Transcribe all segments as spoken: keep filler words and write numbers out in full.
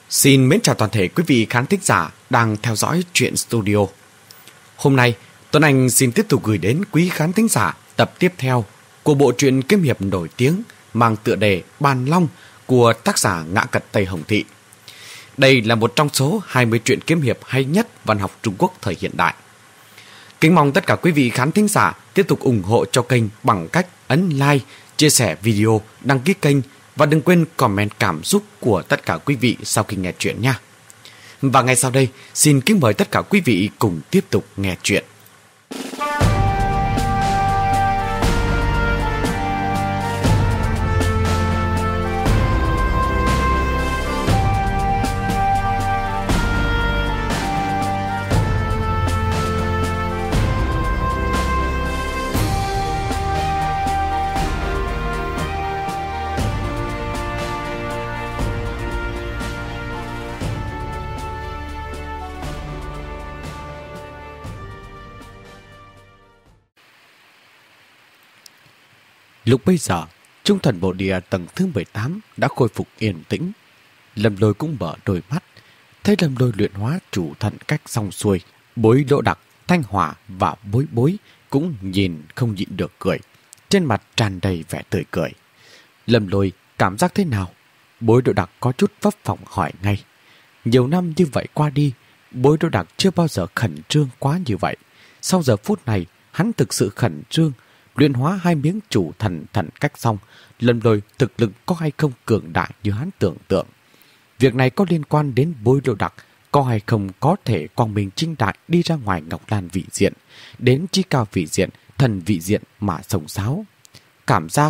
Xin mến chào toàn thể quý vị khán thính giả đang theo dõi Truyện Studio. Hôm nay, Tuấn Anh xin tiếp tục gửi đến quý khán thính giả tập tiếp theo của bộ truyện kiếm hiệp nổi tiếng mang tựa đề Bàn Long của tác giả Ngã Cật Tây Hồng Thị. Đây là một trong số hai mươi truyện kiếm hiệp hay nhất văn học Trung Quốc thời hiện đại. Kính mong tất cả quý vị khán thính giả tiếp tục ủng hộ cho kênh bằng cách ấn like, chia sẻ video, đăng ký kênh và đừng quên comment cảm xúc của tất cả quý vị sau khi nghe chuyện nha. Và ngay sau đây, xin kính mời tất cả quý vị cùng tiếp tục nghe chuyện. Lúc bây giờ, Trung Thần Bộ Địa tầng thứ mười tám đã khôi phục yên tĩnh. Lâm Lôi cũng mở đôi mắt. Thấy Lâm Lôi luyện hóa chủ thần cách xong xuôi, Bối Đỗ Đặc, Thanh Hỏa và Bối Bối cũng nhìn không nhịn được cười. Trên mặt tràn đầy vẻ tươi cười. Lâm Lôi cảm giác thế nào? Bối Đỗ Đặc có chút vấp phòng hỏi ngay. Nhiều năm như vậy qua đi, Bối Đỗ Đặc chưa bao giờ khẩn trương quá như vậy. Sau giờ phút này, hắn thực sự khẩn trương. Luyện hóa hai miếng chủ thần thần cách xong, Lâm Lôi thực lực có hay không cường đại như hắn tưởng tượng. Việc này có liên quan đến Bối Đỗ Đặc, có hay không có thể quang minh chính đại đi ra ngoài Ngọc Lan vị diện, đến chí cao vị diện, thần vị diện mà sông sáo. Cảm giác...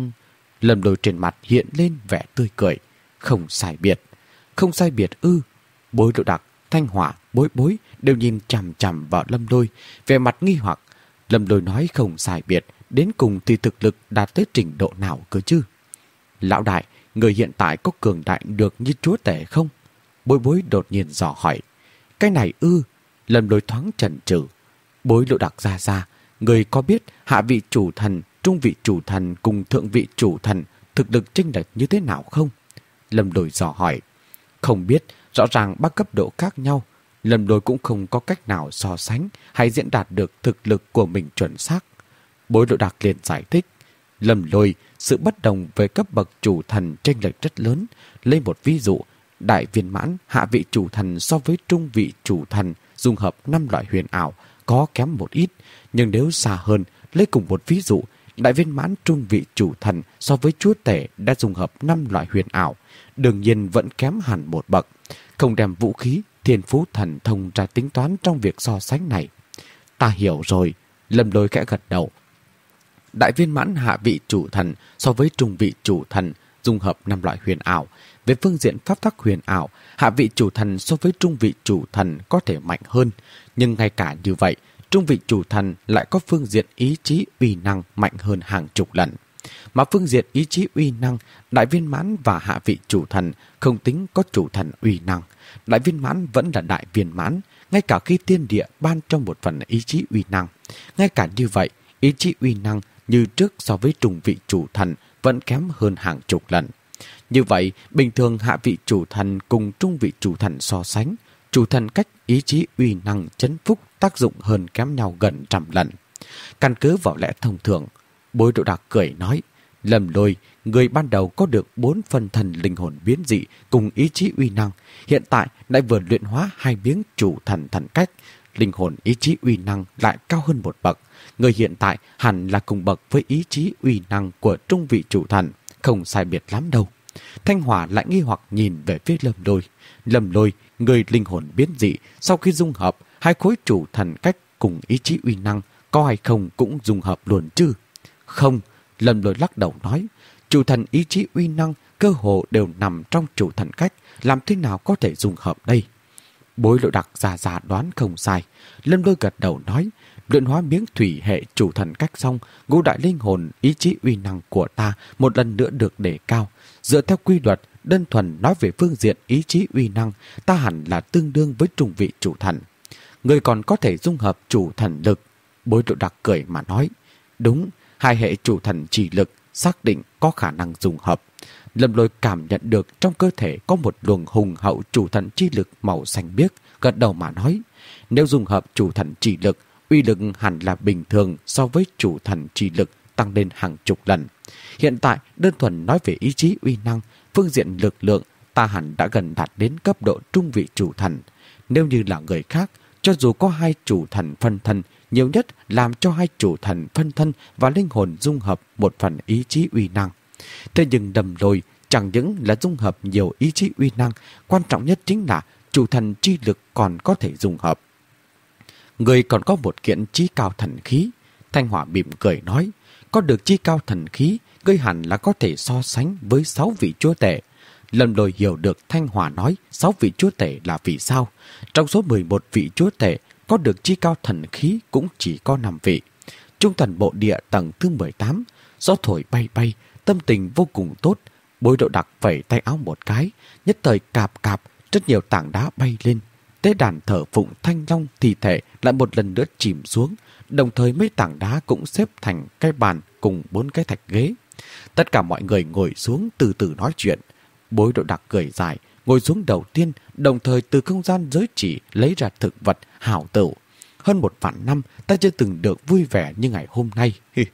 Lâm Lôi trên mặt hiện lên vẻ tươi cười. Không sai biệt. Không sai biệt ư. Bối Đỗ Đặc, Thanh Hỏa, Bối Bối đều nhìn chằm chằm vào Lâm Lôi, vẻ mặt nghi hoặc. Lâm Lôi nói không sai biệt, đến cùng thì thực lực đạt tới trình độ nào cơ chứ? Lão đại, người hiện tại có cường đại được như chúa tể không? Bối Bối đột nhiên dò hỏi. Cái này ư? Lâm Lôi thoáng chần chừ. Bối Đỗ Đặc ra ra, người có biết hạ vị chủ thần, trung vị chủ thần cùng thượng vị chủ thần thực lực chênh lệch như thế nào không? Lâm Lôi dò hỏi. Không biết, rõ ràng ba cấp độ khác nhau. Lâm Lôi cũng không có cách nào so sánh hay diễn đạt được thực lực của mình chuẩn xác. Bối Đỗ Đặc liền giải thích. Lâm Lôi, sự bất đồng về cấp bậc chủ thần chênh lệch rất lớn. Lấy một ví dụ, đại viên mãn hạ vị chủ thần so với trung vị chủ thần dung hợp năm loại huyền ảo có kém một ít. Nhưng nếu xa hơn, lấy cùng một ví dụ, đại viên mãn trung vị chủ thần so với chúa tể đã dung hợp năm loại huyền ảo, đương nhiên vẫn kém hẳn một bậc. Không đem vũ khí, thiên phú thần thông ra tính toán trong việc so sánh này. Ta hiểu rồi. Lâm Lôi khẽ gật đầu. Đại viên mãn hạ vị chủ thần so với trung vị chủ thần dung hợp năm loại huyền ảo. Về phương diện pháp tắc huyền ảo, hạ vị chủ thần so với trung vị chủ thần có thể mạnh hơn. Nhưng ngay cả như vậy, trung vị chủ thần lại có phương diện ý chí uy năng mạnh hơn hàng chục lần. Mà phương diện ý chí uy năng, đại viên mãn và hạ vị chủ thần không tính có chủ thần uy năng. Đại viên mãn vẫn là đại viên mãn, ngay cả khi thiên địa ban cho một phần ý chí uy năng. Ngay cả như vậy, ý chí uy năng như trước so với trung vị chủ thần vẫn kém hơn hàng chục lần. Như vậy, bình thường hạ vị chủ thần cùng trung vị chủ thần so sánh, chủ thần cách ý chí uy năng chấn phúc tác dụng hơn kém nhau gần trăm lần. Căn cứ vào lẽ thông thường, Bối Đỗ Đặc cười nói, Lâm Lôi, người ban đầu có được bốn phần thần linh hồn biến dị cùng ý chí uy năng, hiện tại lại vừa luyện hóa hai miếng chủ thần thần cách, linh hồn ý chí uy năng lại cao hơn một bậc. Người hiện tại hẳn là cùng bậc với ý chí uy năng của trung vị chủ thần, không sai biệt lắm đâu. Thanh Hỏa lại nghi hoặc nhìn về phía Lâm Lôi. Lâm Lôi, người linh hồn biến dị, sau khi dung hợp hai khối chủ thần cách cùng ý chí uy năng, có hay không cũng dung hợp luôn chứ? Không, Lâm Lôi lắc đầu nói, chủ thần ý chí uy năng cơ hồ đều nằm trong chủ thần cách, làm thế nào có thể dung hợp đây? Bối Đỗ Đặc già già đoán không sai. Lâm Lôi gật đầu nói, luyện hóa miếng thủy hệ chủ thần cách xong, ngũ đại linh hồn ý chí uy năng của ta một lần nữa được đề cao. Dựa theo quy luật, đơn thuần nói về phương diện ý chí uy năng, ta hẳn là tương đương với trung vị chủ thần. Người còn có thể dung hợp chủ thần lực. Bối Đỗ Đặc cười mà nói, đúng, hai hệ chủ thần chỉ lực xác định có khả năng dung hợp. Lâm Lôi cảm nhận được trong cơ thể có một luồng hùng hậu chủ thần chi lực màu xanh biếc, gật đầu mà nói, nếu dung hợp chủ thần chi lực, uy lực hẳn là bình thường so với chủ thần chi lực tăng lên hàng chục lần. Hiện tại, đơn thuần nói về ý chí uy năng, phương diện lực lượng, ta hẳn đã gần đạt đến cấp độ trung vị chủ thần. Nếu như là người khác, cho dù có hai chủ thần phân thân, nhiều nhất làm cho hai chủ thần phân thân và linh hồn dung hợp một phần ý chí uy năng. Thế nhưng Lâm Lôi chẳng những là dung hợp nhiều ý chí uy năng, quan trọng nhất chính là chủ thần chi lực còn có thể dung hợp. Người còn có một kiện chí cao thần khí. Thanh Hỏa mỉm cười nói, có được chí cao thần khí, ngươi hẳn là có thể so sánh với sáu vị chúa tể. Lâm Lôi hiểu được Thanh Hỏa nói sáu vị chúa tể là vì sao. Trong số mười một vị chúa tể, có được chí cao thần khí cũng chỉ có năm vị. Trung thần bộ địa tầng thứ mười tám, gió thổi bay bay, tâm tình vô cùng tốt. Bối Độ Đặc vẩy tay áo một cái, nhất thời cạp cạp, rất nhiều tảng đá bay lên. Tế đàn thờ phụng Thanh Long thi thể lại một lần nữa chìm xuống, đồng thời mấy tảng đá cũng xếp thành cái bàn cùng bốn cái thạch ghế. Tất cả mọi người ngồi xuống từ từ nói chuyện. Bối Độ Đặc cười dài, ngồi xuống đầu tiên, đồng thời từ không gian giới chỉ lấy ra thực vật hảo tửu. Hơn một vạn năm, ta chưa từng được vui vẻ như ngày hôm nay.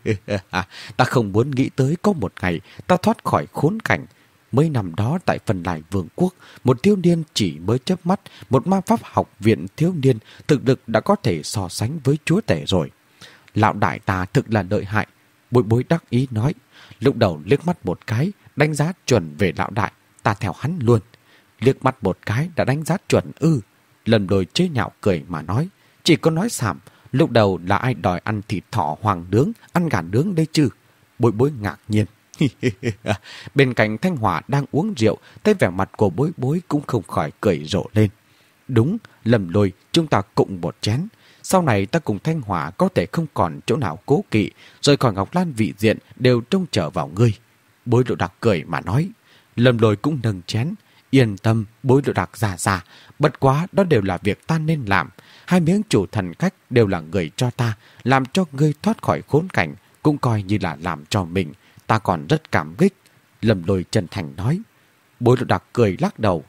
Ta không muốn nghĩ tới có một ngày ta thoát khỏi khốn cảnh. Mấy năm đó tại Phần Lai Vương quốc, một thiếu niên chỉ mới chớp mắt, một ma pháp học viện thiếu niên thực lực đã có thể so sánh với chúa tể rồi. Lão đại ta thực là lợi hại, Bối Bối đắc ý nói. Lúc đầu liếc mắt một cái, đánh giá chuẩn về lão đại, ta theo hắn luôn. Liếc mắt một cái đã đánh giá chuẩn ư? Lâm Lôi chế nhạo cười mà nói, chỉ có nói xảm, lúc đầu là ai đòi ăn thịt thỏ hoàng nướng, ăn gà nướng đây chứ? Bối Bối ngạc nhiên. Bên cạnh Thanh Hỏa đang uống rượu, thấy vẻ mặt của Bối Bối cũng không khỏi cười rộ lên. Đúng, Lâm Lôi, chúng ta cùng một chén. Sau này ta cùng Thanh Hỏa có thể không còn chỗ nào cố kỵ, rồi khỏi Ngọc Lan vị diện đều trông chờ vào ngươi. Bối Độ Đặc cười mà nói. Lâm Lôi cũng nâng chén. Yên tâm, Bối Độ Đặc già già, bất quá đó đều là việc ta nên làm. Hai miếng chủ thần cách đều là người cho ta, làm cho ngươi thoát khỏi khốn cảnh, cũng coi như là làm cho mình. Ta còn rất cảm kích. Lâm Lôi chân thành nói. Bối Độ Đặc cười lắc đầu.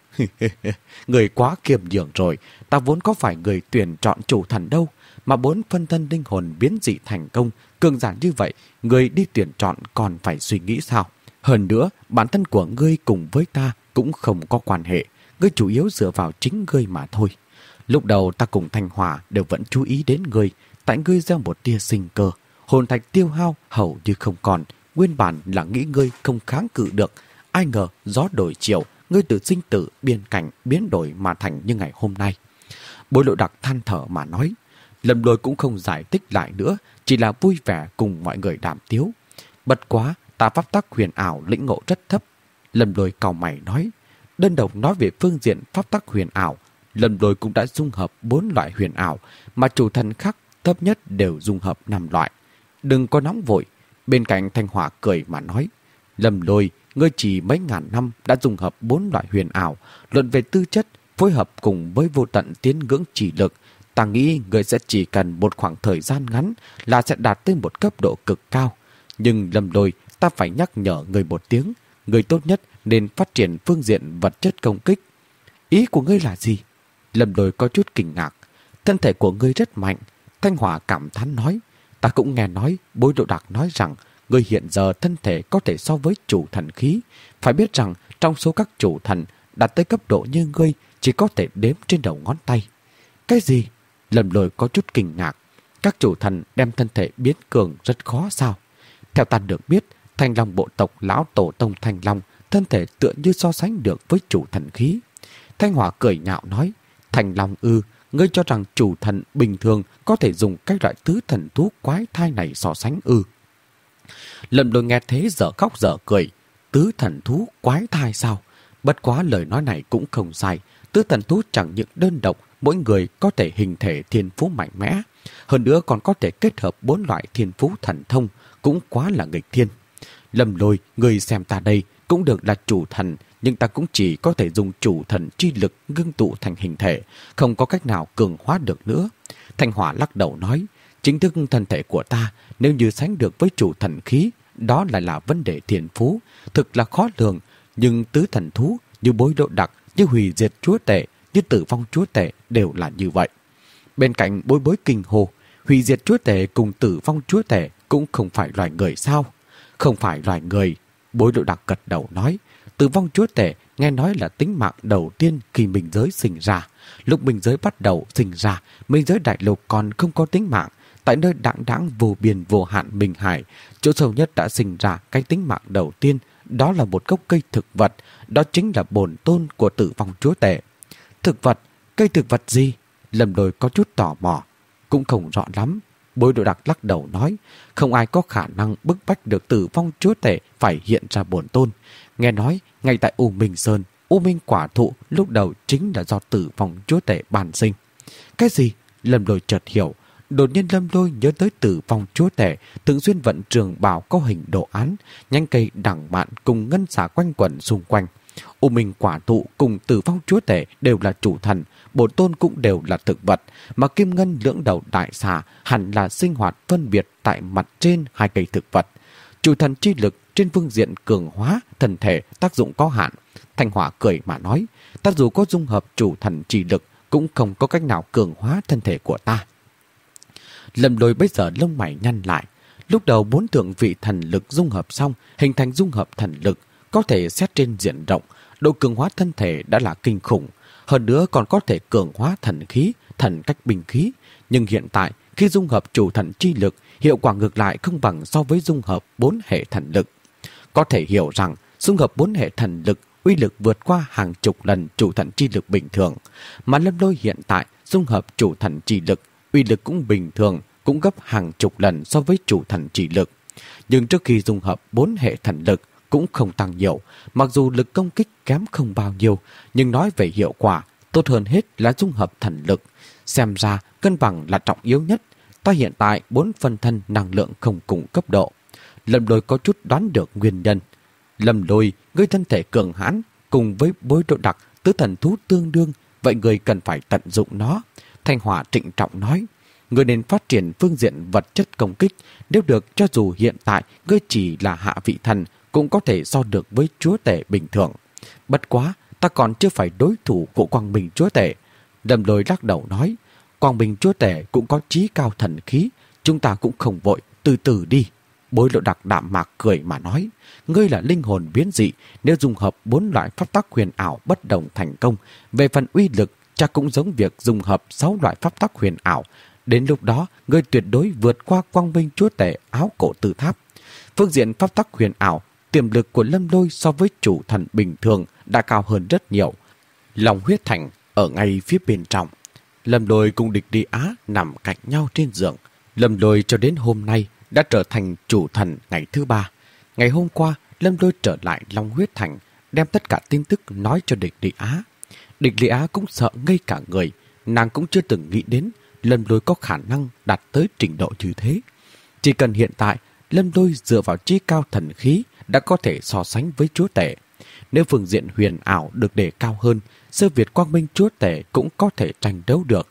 Người quá kiềm nhường rồi, ta vốn có phải người tuyển chọn chủ thần đâu, mà bốn phân thân linh hồn biến dị thành công, cường giả như vậy, người đi tuyển chọn còn phải suy nghĩ sao? Hơn nữa, bản thân của ngươi cùng với ta cũng không có quan hệ, ngươi chủ yếu dựa vào chính ngươi mà thôi. Lúc đầu ta cùng Thanh Hỏa đều vẫn chú ý đến ngươi, tại ngươi gieo một tia sinh cơ, hồn thạch tiêu hao hầu như không còn, nguyên bản là nghĩ ngươi không kháng cự được, ai ngờ gió đổi chiều, ngươi từ sinh tử biên cảnh biến đổi mà thành như ngày hôm nay. Bối Độ Đặc than thở mà nói. Lâm Lôi cũng không giải thích lại nữa, chỉ là vui vẻ cùng mọi người đàm tiếu. Bất quá, ta pháp tắc huyền ảo lĩnh ngộ rất thấp. Lâm Lôi cau mày nói. Đơn độc nói về phương diện pháp tắc huyền ảo, Lâm Lôi cũng đã dung hợp bốn loại huyền ảo, mà chủ thần khác thấp nhất đều dung hợp năm loại. Đừng có nóng vội. Bên cạnh Thanh Hỏa cười mà nói. Lâm Lôi, ngươi chỉ mấy ngàn năm đã dung hợp bốn loại huyền ảo, luận về tư chất, phối hợp cùng với vô tận tiến ngưỡng chỉ lực, ta nghĩ ngươi sẽ chỉ cần một khoảng thời gian ngắn là sẽ đạt tới một cấp độ cực cao. Nhưng Lâm Lôi, ta phải nhắc nhở ngươi một tiếng, ngươi tốt nhất nên phát triển phương diện vật chất công kích. Ý của ngươi là gì? Lâm Lôi có chút kinh ngạc. Thân thể của ngươi rất mạnh. Thanh Hỏa cảm thán nói. Ta cũng nghe nói, Bối Độ Đặc nói rằng ngươi hiện giờ thân thể có thể so với chủ thần khí. Phải biết rằng trong số các chủ thần đạt tới cấp độ như ngươi chỉ có thể đếm trên đầu ngón tay. Cái gì? Lâm Lôi có chút kinh ngạc. Các chủ thần đem thân thể biến cường rất khó sao? Theo ta được biết, Thanh Long bộ tộc lão tổ tông Thanh Long thân thể tựa như so sánh được với chủ thần khí. Thanh Hỏa cười nhạo nói. Thanh Long ư, ngươi cho rằng chủ thần bình thường có thể dùng các loại tứ thần thú quái thai này so sánh ư? Lâm Lôi nghe thế dở khóc dở cười. Tứ thần thú quái thai sao? Bất quá lời nói này cũng không sai. Tứ thần thú chẳng những đơn độc, mỗi người có thể hình thể thiên phú mạnh mẽ. Hơn nữa còn có thể kết hợp bốn loại thiên phú thần thông, cũng quá là nghịch thiên. Lâm Lôi, người xem ta đây, cũng được là chủ thần, nhưng ta cũng chỉ có thể dùng chủ thần chi lực ngưng tụ thành hình thể, không có cách nào cường hóa được nữa. Thanh Hỏa lắc đầu nói, chính thức thân thể của ta, nếu như sánh được với chủ thần khí, đó lại là vấn đề thiên phú, thực là khó lường. Nhưng tứ thần thú như Bối Độ Đặc, như Hủy Diệt Chúa Tể, như Tử Vong Chúa Tể đều là như vậy. Bên cạnh Bối Bối kinh hô, Hủy Diệt Chúa Tể cùng Tử Vong Chúa Tể cũng không phải loài người sao? Không phải loài người. Bối Độ Đặc gật đầu nói, Tử Vong Chúa Tể nghe nói là tính mạng đầu tiên khi minh giới sinh ra. Lúc minh giới bắt đầu sinh ra, minh giới đại lục còn không có tính mạng. Tại nơi đãng đãng vô biên vô hạn Minh Hải, chỗ sâu nhất đã sinh ra cái tính mạng đầu tiên. Đó là một gốc cây thực vật, đó chính là bổn tôn của Tử Vong Chúa Tể. Thực vật? Cây thực vật gì? Lâm Lôi có chút tò mò. Cũng không rõ lắm. Bối Độ Đặc lắc đầu nói, không ai có khả năng bức bách được Tử Vong Chúa Tể phải hiện ra bổn tôn. Nghe nói, ngay tại U Minh Sơn, U Minh quả thụ lúc đầu chính là do Tử Vong Chúa Tể ban sinh. Cái gì? Lâm Lôi chợt hiểu. Đột nhiên Lâm Lôi nhớ tới Tử Vong Chúa Tể thường xuyên vận trường bào có hình đồ án, nhánh cây đằng mạn cùng ngân xà quanh quẩn xung quanh. U Minh quả thụ cùng Tử Vong Chúa Tể đều là chủ thần, bổn tôn cũng đều là thực vật, mà kim ngân lưỡng đầu đại xà hẳn là sinh hoạt phân biệt tại mặt trên hai cây thực vật. Chủ thần chi lực trên phương diện cường hóa thân thể tác dụng có hạn. Thanh Hỏa cười mà nói, ta dù có dung hợp chủ thần chi lực cũng không có cách nào cường hóa thân thể của ta. Lâm Lôi bây giờ lông mày nhăn lại. Lúc đầu bốn thượng vị thần lực dung hợp xong hình thành dung hợp thần lực, có thể xét trên diện rộng, độ cường hóa thân thể đã là kinh khủng. Hơn nữa còn có thể cường hóa thần khí, thần cách binh khí. Nhưng hiện tại khi dung hợp chủ thần chi lực, hiệu quả ngược lại không bằng so với dung hợp bốn hệ thần lực. Có thể hiểu rằng dung hợp bốn hệ thần lực uy lực vượt qua hàng chục lần chủ thần chi lực bình thường. Mà Lâm Lôi hiện tại dung hợp chủ thần chi lực, uy lực cũng bình thường, cũng gấp hàng chục lần so với chủ thần chỉ lực. Nhưng trước khi dung hợp bốn hệ thần lực cũng không tăng nhiều, mặc dù lực công kích kém không bao nhiêu, nhưng nói về hiệu quả, tốt hơn hết là dung hợp thần lực. Xem ra cân bằng là trọng yếu nhất. Ta hiện tại bốn phân thân năng lượng không cùng cấp độ. Lâm Lôi có chút đoán được nguyên nhân. Lâm Lôi, ngươi thân thể cường hãn cùng với Bối Độ Đặc, tứ thần thú tương đương, vậy ngươi cần phải tận dụng nó. Thanh Hỏa trịnh trọng nói, ngươi nên phát triển phương diện vật chất công kích. Nếu được, cho dù hiện tại ngươi chỉ là hạ vị thần, cũng có thể so được với chúa tể bình thường. Bất quá, ta còn chưa phải đối thủ của Quang Minh Chúa Tể. Lâm Lôi lắc đầu nói, Quang Minh Chúa Tể cũng có chí cao thần khí, chúng ta cũng không vội, từ từ đi. Bối Độ Đặc đạm mạc cười mà nói, ngươi là linh hồn biến dị, nếu dùng hợp bốn loại pháp tắc huyền ảo bất đồng thành công, về phần uy lực chắc cũng giống việc dùng hợp sáu loại pháp tắc huyền ảo. Đến lúc đó, ngươi tuyệt đối vượt qua Quang Minh Chúa Tể áo cổ tử tháp. Phương diện pháp tắc huyền ảo, tiềm lực của Lâm Lôi so với chủ thần bình thường đã cao hơn rất nhiều. Lòng huyết thành ở ngay phía bên trong. Lâm Lôi cùng Địch Đi Á nằm cạnh nhau trên giường. Lâm Lôi cho đến hôm nay đã trở thành chủ thần ngày thứ ba. Ngày hôm qua, Lâm Lôi trở lại Long Huyết Thành, đem tất cả tin tức nói cho Địch Đi Á. Địch Đi Á cũng sợ ngây cả người, nàng cũng chưa từng nghĩ đến Lâm Lôi có khả năng đạt tới trình độ như thế. Chỉ cần hiện tại Lâm Lôi dựa vào chí cao thần khí đã có thể so sánh với chúa tể. Nếu phương diện huyền ảo được đề cao hơn, sơ Việt Quang Minh Chúa Tể cũng có thể tranh đấu được.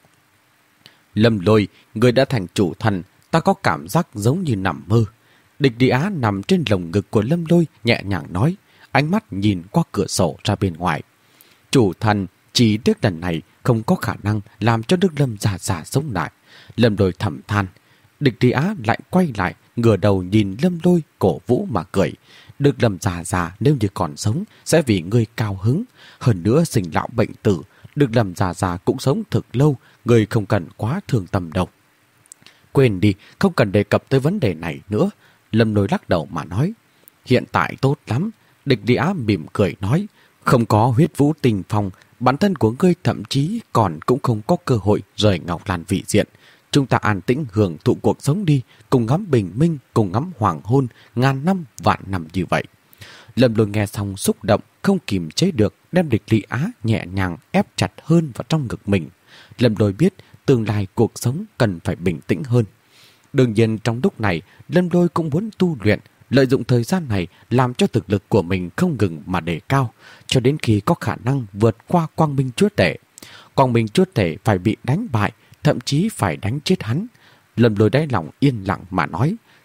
Lâm Lôi, người đã thành chủ thần, ta có cảm giác giống như nằm mơ. Địch Đi Á nằm trên lồng ngực của Lâm Lôi nhẹ nhàng nói, ánh mắt nhìn qua cửa sổ ra bên ngoài. Chủ thần, chỉ tiếc lần này không có khả năng làm cho Đức Lâm già già sống lại. Lâm Lôi thầm than. Địch Đi Á lại quay lại, ngửa đầu nhìn Lâm Lôi cổ vũ mà cười. Đức Lâm già già nếu như còn sống sẽ vì ngươi cao hứng. Hơn nữa sinh lão bệnh tử, Đức Lâm già già cũng sống thực lâu, ngươi không cần quá thương tâm đâu. Quên đi, không cần đề cập tới vấn đề này nữa. Lâm Lôi lắc đầu mà nói, hiện tại tốt lắm. Địch Đi Á mỉm cười nói, không có huyết vũ tình phong, bản thân của ngươi thậm chí còn cũng không có cơ hội rời Ngọc Lan vị diện. Chúng ta an tĩnh hưởng thụ cuộc sống đi, cùng ngắm bình minh, cùng ngắm hoàng hôn, ngàn năm, vạn năm như vậy. Lâm Lôi nghe xong xúc động, không kìm chế được, đem Địch Đi Á nhẹ nhàng ép chặt hơn vào trong ngực mình. Lâm Lôi biết tương lai cuộc sống cần phải bình tĩnh hơn. Đương nhiên trong lúc này, Lâm Lôi cũng muốn tu luyện, lợi dụng thời gian này làm cho thực lực của mình không ngừng mà đề cao, cho đến khi có khả năng vượt qua Quang Minh Chúa Tể. Quang Minh Chúa Tể phải bị đánh bại, thậm chí phải đánh chết hắn. Lâm Lôi đáy lòng yên lặng mà nói,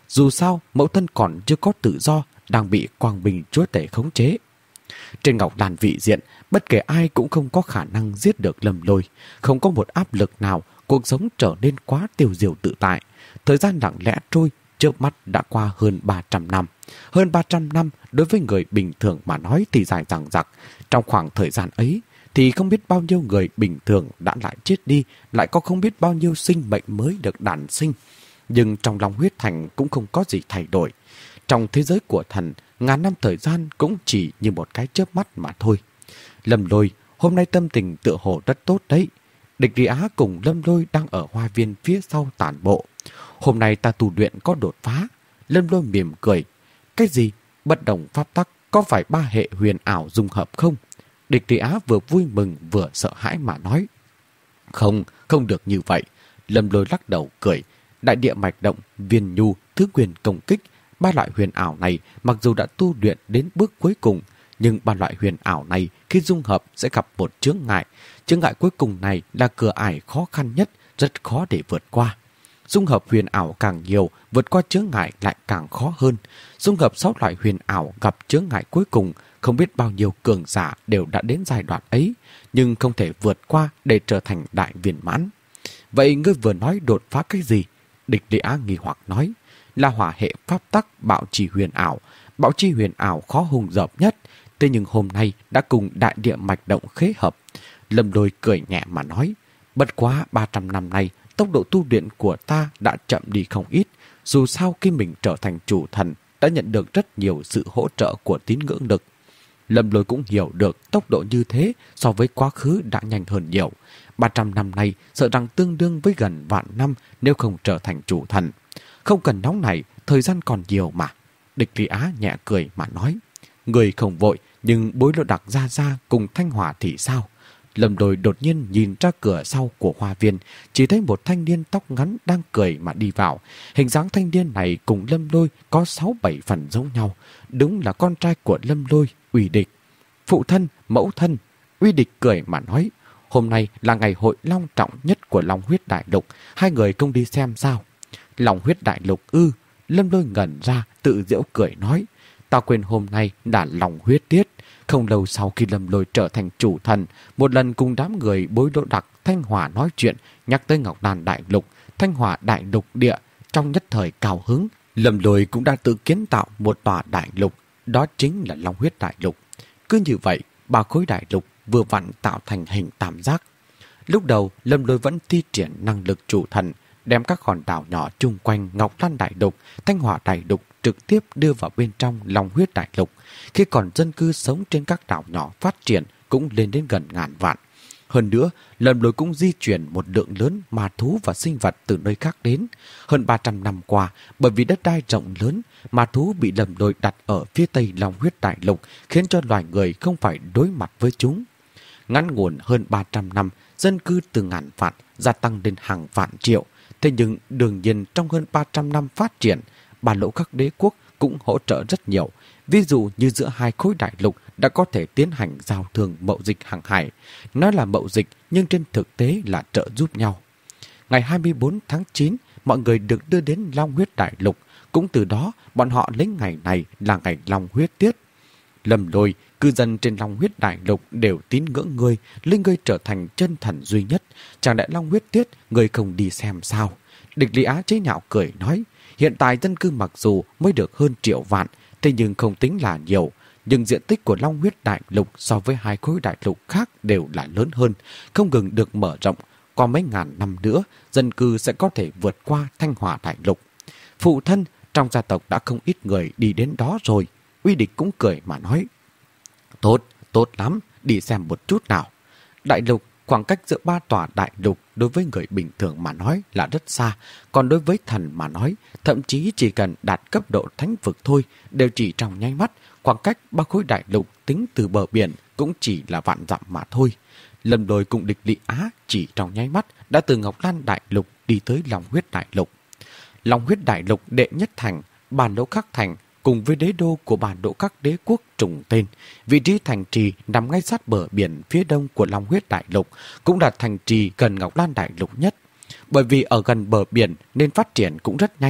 Dù sao, mẫu thân còn chưa có tự do, đang bị Quang Bình chúa tể khống chế. Trên Ngọc Đàn vị diện, bất kể ai cũng không có khả năng giết được Lâm Lôi. Không có một áp lực nào, cuộc sống trở nên quá tiêu diêu tự tại. Thời gian lặng lẽ trôi, chớp mắt đã qua hơn ba trăm năm. Hơn ba trăm năm đối với người bình thường mà nói thì dài dằng dặc. Trong khoảng thời gian ấy thì không biết bao nhiêu người bình thường đã lại chết đi, lại có không biết bao nhiêu sinh mệnh mới được đản sinh. Nhưng trong Long Huyết Thành cũng không có gì thay đổi. Trong thế giới của thần, ngàn năm thời gian cũng chỉ như một cái chớp mắt mà thôi. Lâm Lôi, hôm nay tâm tình tựa hồ rất tốt đấy. Địch Lý Á cùng Lâm Lôi đang ở hoa viên phía sau tản bộ. Hôm nay ta tu luyện có đột phá. Lâm Lôi mỉm cười. Cái gì? Bất đồng pháp tắc có phải ba hệ huyền ảo dung hợp không? Địch Lý Á vừa vui mừng vừa sợ hãi mà nói. Không, không được như vậy. Lâm Lôi lắc đầu cười. Đại địa mạch động, viên nhu, thứ quyền công kích. Ba loại huyền ảo này mặc dù đã tu luyện đến bước cuối cùng, nhưng ba loại huyền ảo này khi dung hợp sẽ gặp một chướng ngại. Chướng ngại cuối cùng này là cửa ải khó khăn nhất, rất khó để vượt qua. Dung hợp huyền ảo càng nhiều, vượt qua chướng ngại lại càng khó hơn. Dung hợp sáu loại huyền ảo gặp chướng ngại cuối cùng, không biết bao nhiêu cường giả đều đã đến giai đoạn ấy, nhưng không thể vượt qua để trở thành đại viên mãn. Vậy ngươi vừa nói đột phá cái gì? Địch Lý Á nghi hoặc nói. Là hỏa hệ pháp tắc bạo chi huyền ảo. Bạo chi huyền ảo khó hùng dập nhất, thế nhưng hôm nay đã cùng đại địa mạch động khế hợp. Lâm Lôi cười nhẹ mà nói. Bất quá ba trăm năm nay, tốc độ tu luyện của ta đã chậm đi không ít. Dù sao khi mình trở thành chủ thần, đã nhận được rất nhiều sự hỗ trợ của tín ngưỡng lực. Lâm Lôi cũng hiểu được tốc độ như thế so với quá khứ đã nhanh hơn nhiều. ba trăm năm nay sợ rằng tương đương với gần vạn năm nếu không trở thành chủ thần. Không cần nóng nảy, thời gian còn nhiều mà. Địch Lý Á nhẹ cười mà nói. Người không vội, nhưng Bối Lộ Đặc ra ra cùng Thanh Hỏa thì sao? Lâm Lôi đột nhiên nhìn ra cửa sau của hoa viên, chỉ thấy một thanh niên tóc ngắn đang cười mà đi vào. Hình dáng thanh niên này cùng Lâm Lôi có sáu bảy phần giống nhau. Đúng là con trai của Lâm Lôi, Uy Địch. Phụ thân, mẫu thân. Uy Địch cười mà nói. Hôm nay là ngày hội long trọng nhất của Long Huyết Đại Lục. Hai người không đi xem sao? Long Huyết Đại Lục ư? Lâm Lôi ngẩn ra, tự giễu cười nói. Ta quên hôm nay đã Long Huyết Tiết. Không lâu sau khi Lâm Lôi trở thành chủ thần, một lần cùng đám người Bối Lộ Đặc, Thanh Hỏa nói chuyện, nhắc tới Ngọc Đàn Đại Lục, Thanh Hỏa Đại Lục địa. Trong nhất thời cao hứng, Lâm Lôi cũng đã tự kiến tạo một tòa đại lục, đó chính là Long Huyết Đại Lục. Cứ như vậy, ba khối đại lục vừa vặn tạo thành hình tam giác. Lúc đầu, Lâm Lôi vẫn thi triển năng lực chủ thần, đem các hòn đảo nhỏ chung quanh Ngọc Lan Đại Lục, Thanh Hỏa Đại Lục trực tiếp đưa vào bên trong Long Huyết Đại Lục. Khi còn dân cư sống trên các đảo nhỏ phát triển cũng lên đến gần ngàn vạn. Hơn nữa, Lâm Lôi cũng di chuyển một lượng lớn ma thú và sinh vật từ nơi khác đến. Hơn ba trăm năm qua, bởi vì đất đai rộng lớn, ma thú bị Lâm Lôi đặt ở phía tây Long Huyết Đại Lục, khiến cho loài người không phải đối mặt với chúng. Ngắn ngủn hơn ba trăm năm, dân cư từ ngàn vạn gia tăng đến hàng vạn triệu. Thế nhưng đương nhiên trong hơn ba trăm năm phát triển, Ba Lỗ Khắc Đế quốc cũng hỗ trợ rất nhiều. Ví dụ như giữa hai khối đại lục đã có thể tiến hành giao thương mậu dịch hàng hải. Nói là mậu dịch nhưng trên thực tế là trợ giúp nhau. Ngày hai mươi bốn tháng chín, mọi người được đưa đến Long Huyết Đại Lục. Cũng từ đó, bọn họ lấy ngày này là ngày Long Huyết Tiết. Lâm Lôi, cư dân trên Long Huyết Đại Lục đều tín ngưỡng ngươi, linh ngươi trở thành chân thần duy nhất. Chẳng lẽ Long Huyết Tiết, ngươi không đi xem sao? Địch Lý Á chế nhạo cười nói, hiện tại dân cư mặc dù mới được hơn triệu vạn, thế nhưng không tính là nhiều. Nhưng diện tích của Long Huyết Đại Lục so với hai khối đại lục khác đều là lớn hơn, không ngừng được mở rộng. Qua mấy ngàn năm nữa, dân cư sẽ có thể vượt qua Thanh Hỏa Đại Lục. Phụ thân, trong gia tộc đã không ít người đi đến đó rồi. Uy Địch cũng cười mà nói. Tốt, tốt lắm, đi xem một chút nào. Đại lục, khoảng cách giữa ba tòa đại lục đối với người bình thường mà nói là rất xa, còn đối với thần mà nói, thậm chí chỉ cần đạt cấp độ thánh vực thôi, đều chỉ trong nháy mắt. Khoảng cách ba khối đại lục tính từ bờ biển cũng chỉ là vạn dặm mà thôi. Lâm Lôi cùng Địch Lý Á chỉ trong nháy mắt đã từ Ngọc Lan Đại Lục đi tới Long Huyết Đại Lục. Long Huyết Đại Lục đệ nhất thành, Bản Lỗ Khắc Thành, cùng với đế đô của Bản Lỗ Khắc Đế quốc trùng tên. Vị trí thành trì nằm ngay sát bờ biển phía đông của Long Huyết Đại Lục, cũng là thành trì gần Ngọc Lan Đại Lục nhất. Bởi vì ở gần bờ biển nên phát triển cũng rất nhanh.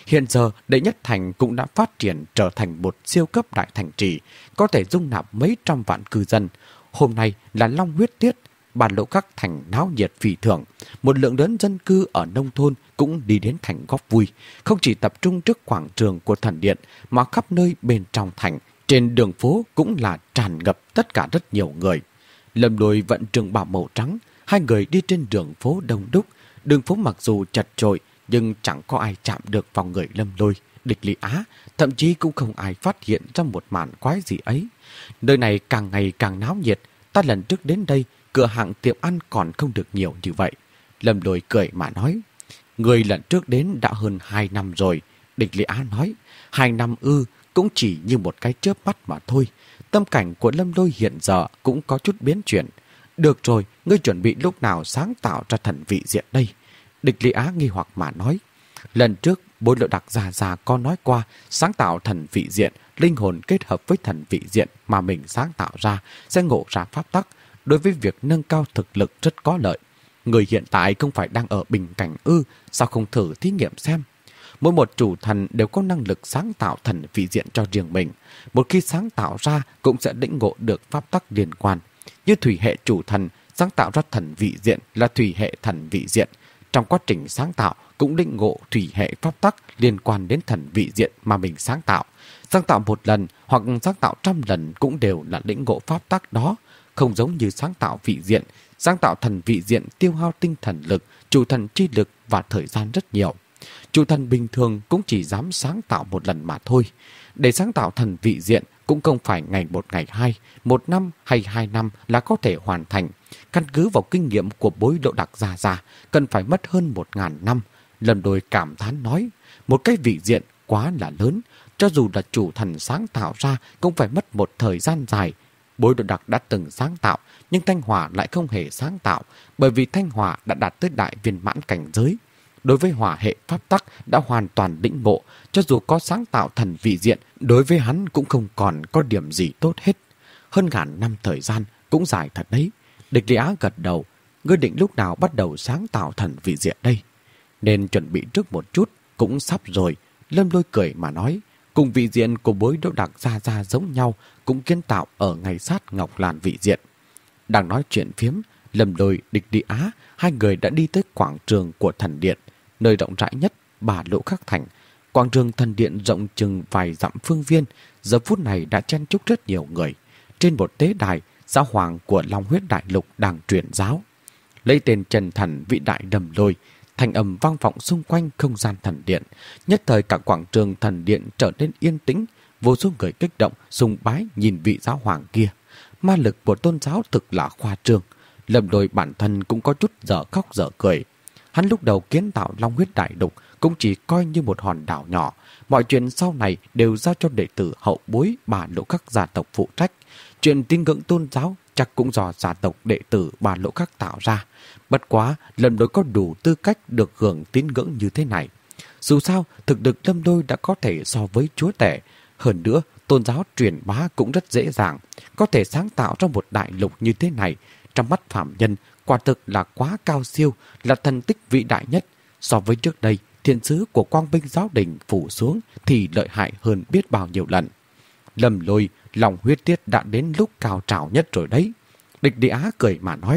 Hiện giờ, Đệ Nhất Thành cũng đã phát triển trở thành một siêu cấp đại thành trì, có thể dung nạp mấy trăm vạn cư dân. Hôm nay là Long Huyết Tiết, bản lộ các thành náo nhiệt phi thường. Một lượng lớn dân cư ở nông thôn cũng đi đến thành góp vui, không chỉ tập trung trước quảng trường của thần điện, mà khắp nơi bên trong thành, trên đường phố cũng là tràn ngập tất cả rất nhiều người. Lâm Lôi vận trường bảo màu trắng, hai người đi trên đường phố đông đúc. Đường phố mặc dù chật chội, nhưng chẳng có ai chạm được vào người Lâm Lôi, Địch Lý Á, thậm chí cũng không ai phát hiện ra một màn quái gì ấy. Nơi này càng ngày càng náo nhiệt, ta lần trước đến đây, cửa hàng tiệm ăn còn không được nhiều như vậy. Lâm Lôi cười mà nói, người lần trước đến đã hơn hai năm rồi. Địch Lý Á nói, hai năm ư, cũng chỉ như một cái chớp mắt mà thôi. Tâm cảnh của Lâm Lôi hiện giờ cũng có chút biến chuyển. Được rồi, ngươi chuẩn bị lúc nào sáng tạo ra thần vị diện đây? Địch Lý Á nghi hoặc mà nói. Lần trước, Bối Lộ Đặc già già có nói qua sáng tạo thần vị diện, linh hồn kết hợp với thần vị diện mà mình sáng tạo ra sẽ ngộ ra pháp tắc. Đối với việc nâng cao thực lực rất có lợi. Người hiện tại không phải đang ở bình cảnh ư, sao không thử thí nghiệm xem? Mỗi một chủ thần đều có năng lực sáng tạo thần vị diện cho riêng mình. Một khi sáng tạo ra cũng sẽ lĩnh ngộ được pháp tắc liên quan. Như thủy hệ chủ thần sáng tạo ra thần vị diện là thủy hệ thần vị diện. Trong quá trình sáng tạo cũng lĩnh ngộ thủy hệ pháp tắc liên quan đến thần vị diện mà mình sáng tạo. Sáng tạo một lần hoặc sáng tạo trăm lần cũng đều là lĩnh ngộ pháp tắc đó. Không giống như sáng tạo vị diện. Sáng tạo thần vị diện tiêu hao tinh thần lực, chủ thần chi lực và thời gian rất nhiều. Chủ thần bình thường cũng chỉ dám sáng tạo một lần mà thôi. Để sáng tạo thần vị diện cũng không phải ngày một ngày hai, một năm hay hai năm là có thể hoàn thành. Căn cứ vào kinh nghiệm của Bối Lộ Đặc già già, cần phải mất hơn một ngàn năm. Lâm Lôi cảm thán nói, một cái vị diện quá là lớn, cho dù là chủ thần sáng tạo ra cũng phải mất một thời gian dài. Bối Lộ Đặc đã từng sáng tạo, nhưng Thanh Hỏa lại không hề sáng tạo, bởi vì Thanh Hỏa đã đạt tới đại viên mãn cảnh giới. Đối với hỏa hệ pháp tắc đã hoàn toàn lĩnh ngộ, cho dù có sáng tạo thần vị diện, đối với hắn cũng không còn có điểm gì tốt hết. Hơn ngàn năm thời gian cũng dài thật đấy. Địch Lý Á gật đầu, ngươi định lúc nào bắt đầu sáng tạo thần vị diện đây? Nên chuẩn bị trước một chút, cũng sắp rồi. Lâm Lôi cười mà nói, cùng vị diện của Bối Lộ Đặc ra ra giống nhau, cũng kiến tạo ở ngay sát Ngọc Lan vị diện. Đang nói chuyện phiếm, Lâm Lôi, Địch Lý Á, hai người đã đi tới quảng trường của thần điện, nơi rộng rãi nhất Bà Lộ Khắc Thành. Quảng trường thần điện rộng chừng vài dặm phương viên, giờ phút này đã chen chúc rất nhiều người. Trên một tế đài, giáo hoàng của Long Huyết Đại Lục đang truyền giáo. Lấy tên Trần Thần vị đại Lâm Lôi, thanh âm vang vọng xung quanh không gian thần điện. Nhất thời cả quảng trường thần điện trở nên yên tĩnh, vô số người kích động sùng bái nhìn vị giáo hoàng kia. Ma lực của tôn giáo thực là khoa trương. Lâm Lôi bản thân cũng có chút dở khóc dở cười. Hắn lúc đầu kiến tạo Long Huyết Đại Lục cũng chỉ coi như một hòn đảo nhỏ. Mọi chuyện sau này đều giao cho đệ tử hậu bối Bà Lộ Khắc gia tộc phụ trách. Chuyện tín ngưỡng tôn giáo chắc cũng do gia tộc đệ tử Bà Lộ Khắc tạo ra. Bất quá, Lâm Lôi có đủ tư cách được hưởng tín ngưỡng như thế này. Dù sao, thực lực Lâm Lôi đã có thể so với chúa tể. Hơn nữa, tôn giáo truyền bá cũng rất dễ dàng. Có thể sáng tạo ra một đại lục như thế này, trong mắt phạm nhân, quả thực là quá cao siêu, là thần tích vĩ đại nhất. So với trước đây, thiên sứ của Quang Minh giáo đình phủ xuống thì lợi hại hơn biết bao nhiêu lần. Lâm Lôi, lòng huyết tiết đã đến lúc cao trào nhất rồi đấy. Địch Lý Á cười mà nói.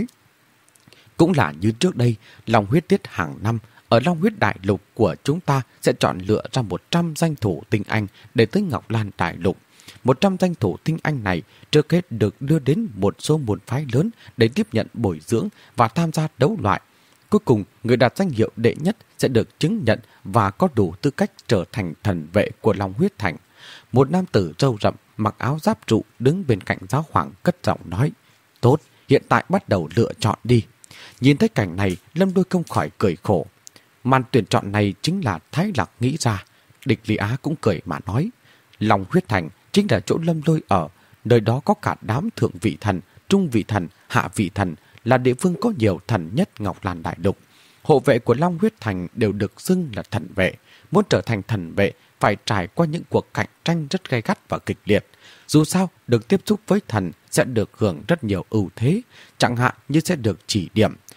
Cũng là như trước đây, lòng huyết tiết hàng năm, ở Long Huyết Đại Lục của chúng ta sẽ chọn lựa ra một trăm danh thủ tinh anh để tới Ngọc Lan Đại Lục. một trăm danh thủ tinh anh này trước hết được đưa đến một số môn phái lớn để tiếp nhận bồi dưỡng và tham gia đấu loại. Cuối cùng, người đạt danh hiệu đệ nhất sẽ được chứng nhận và có đủ tư cách trở thành thần vệ của Long Huyết Thành. Một nam tử râu rậm, mặc áo giáp trụ đứng bên cạnh giáo hoàng cất giọng nói. Tốt, hiện tại bắt đầu lựa chọn đi. Nhìn thấy cảnh này, Lâm Lôi không khỏi cười khổ. Màn tuyển chọn này chính là Thái Lạc nghĩ ra. Địch Lý Á cũng cười mà nói. Long Huyết Thành chính là chỗ Lâm Lôi ở. Nơi đó có cả đám thượng vị thần, trung vị thần, hạ vị thần, là địa phương có nhiều thần nhất Ngọc Lan Đại Lục. Hộ vệ của Long Huyết Thành đều được xưng là thần vệ. Muốn trở thành thần vệ phải trải qua những cuộc cạnh tranh rất gay gắt và kịch liệt. Dù sao, được tiếp xúc với thần sẽ được hưởng rất nhiều ưu thế, chẳng hạn như sẽ được chỉ điểm.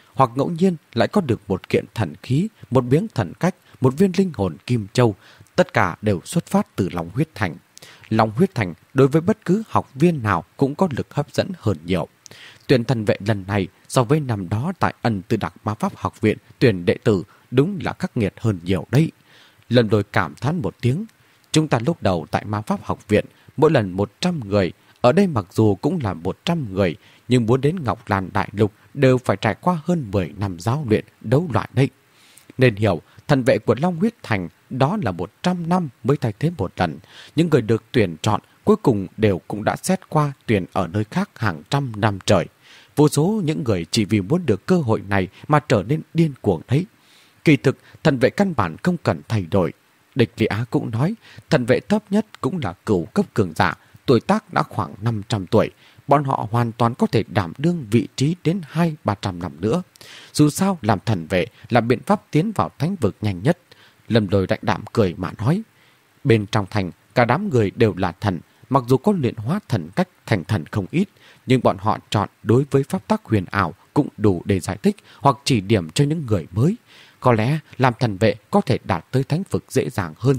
hoặc ngẫu nhiên lại có được một kiện thần khí, một miếng thần cách, một viên linh hồn kim châu, tất cả đều xuất phát từ Long Huyết Thành. Long Huyết Thành đối với bất cứ học viên nào cũng có lực hấp dẫn hơn nhiều. Tuyển thần vệ lần này so với năm đó tại Ân Tư Đặc Ma Pháp Học Viện tuyển đệ tử đúng là khắc nghiệt hơn nhiều đấy. Lâm Lôi cảm thán một tiếng. Chúng ta lúc đầu tại Ma Pháp Học Viện mỗi lần một trăm người, ở đây mặc dù cũng là một trăm người, nhưng muốn đến Ngọc Lan Đại Lục đều phải trải qua hơn mười năm giáo luyện đấu loại đấy. Nên hiểu, thần vệ của Long Huyết Thành đó là một trăm năm mới thay thế một lần. Những người được tuyển chọn cuối cùng đều cũng đã xét qua tuyển ở nơi khác hàng trăm năm trời. Vô số những người chỉ vì muốn được cơ hội này mà trở nên điên cuồng đấy. Kỳ thực, thần vệ căn bản không cần thay đổi. Địch Lý Á cũng nói, thần vệ thấp nhất cũng là cửu cấp cường giả, tuổi tác đã khoảng năm trăm tuổi. Bọn họ hoàn toàn có thể đảm đương vị trí đến hai ba trăm năm nữa. Dù sao, làm thần vệ là biện pháp tiến vào thánh vực nhanh nhất. Lâm Lôi đạnh đạm cười mà nói. Bên trong thành, cả đám người đều là thần. Mặc dù có luyện hóa thần cách thành thần không ít, nhưng bọn họ chọn đối với pháp tắc huyền ảo cũng đủ để giải thích hoặc chỉ điểm cho những người mới. Có lẽ làm thần vệ có thể đạt tới thánh vực dễ dàng hơn.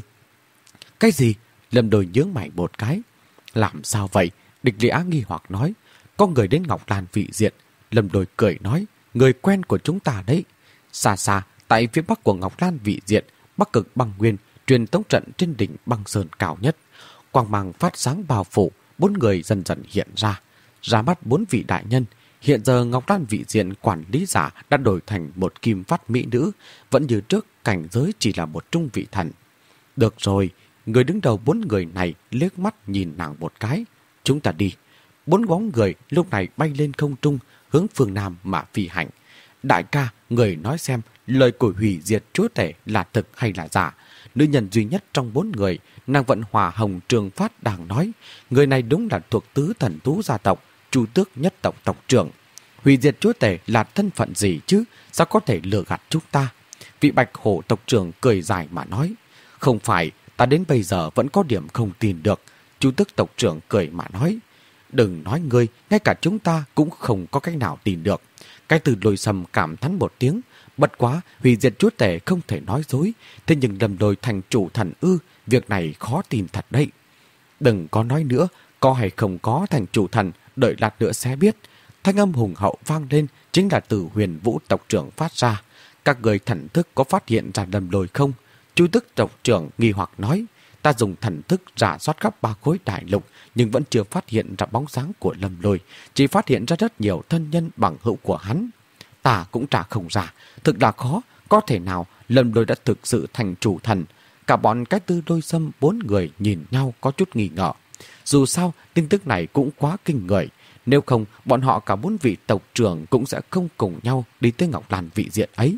Cái gì? Lâm Lôi nhướng mày một cái. Làm sao vậy? Địch Lý Á nghi hoặc nói. Có người đến Ngọc Lan vị diện. Lâm Lôi cười nói. Người quen của chúng ta đấy. Xa xa, tại phía bắc của Ngọc Lan vị diện, Bắc Cực Băng Nguyên, truyền tống trận trên đỉnh băng sơn cao nhất. Quang mang phát sáng bao phủ, bốn người dần dần hiện ra. Ra mắt bốn vị đại nhân. Hiện giờ Ngọc Lan vị diện quản lý giả đã đổi thành một kim phát mỹ nữ, vẫn như trước cảnh giới chỉ là một trung vị thần. Được rồi, người đứng đầu bốn người này liếc mắt nhìn nàng một cái. Chúng ta đi. Bốn bóng người lúc này bay lên không trung, hướng phương Nam mà phi hành. Đại ca, người nói xem lời của hủy diệt chúa tể là thực hay là giả? Nữ nhân duy nhất trong bốn người, nàng vận hòa hồng trường phát đang nói. Người này đúng là thuộc tứ thần tú gia tộc, Chu Tước nhất tộc tộc trưởng. Hủy diệt chúa tể là thân phận gì chứ? Sao có thể lừa gạt chúng ta? Vị Bạch Hổ tộc trưởng cười dài mà nói. Không phải, ta đến bây giờ vẫn có điểm không tin được. Chu Tước tộc trưởng cười mà nói. Đừng nói ngươi, ngay cả chúng ta cũng không có cách nào tin được. Cái từ Lôi Sầm cảm thán một tiếng. Bất quá, hủy diệt chúa tể không thể nói dối. Thế nhưng Lâm Lôi thành chủ thần ư, việc này khó tin thật đấy. Đừng có nói nữa, có hay không có thành chủ thần, đợi lát nữa sẽ biết. Thanh âm hùng hậu vang lên, chính là từ Huyền Vũ tộc trưởng phát ra. Các người thần thức có phát hiện ra Lâm Lôi không? Chu Tước tộc trưởng nghi hoặc nói. Ta dùng thần thức rà soát khắp ba khối đại lục, nhưng vẫn chưa phát hiện ra bóng dáng của Lâm Lôi, chỉ phát hiện ra rất nhiều thân nhân bằng hữu của hắn. Ta cũng trả không ra, thực là khó, có thể nào Lâm Lôi đã thực sự thành chủ thần? Cả bọn cái tư Lôi Sâm bốn người nhìn nhau có chút nghi ngờ. Dù sao, tin tức này cũng quá kinh người. Nếu không, bọn họ cả bốn vị tộc trưởng cũng sẽ không cùng nhau đi tới Ngọc Lan vị diện ấy.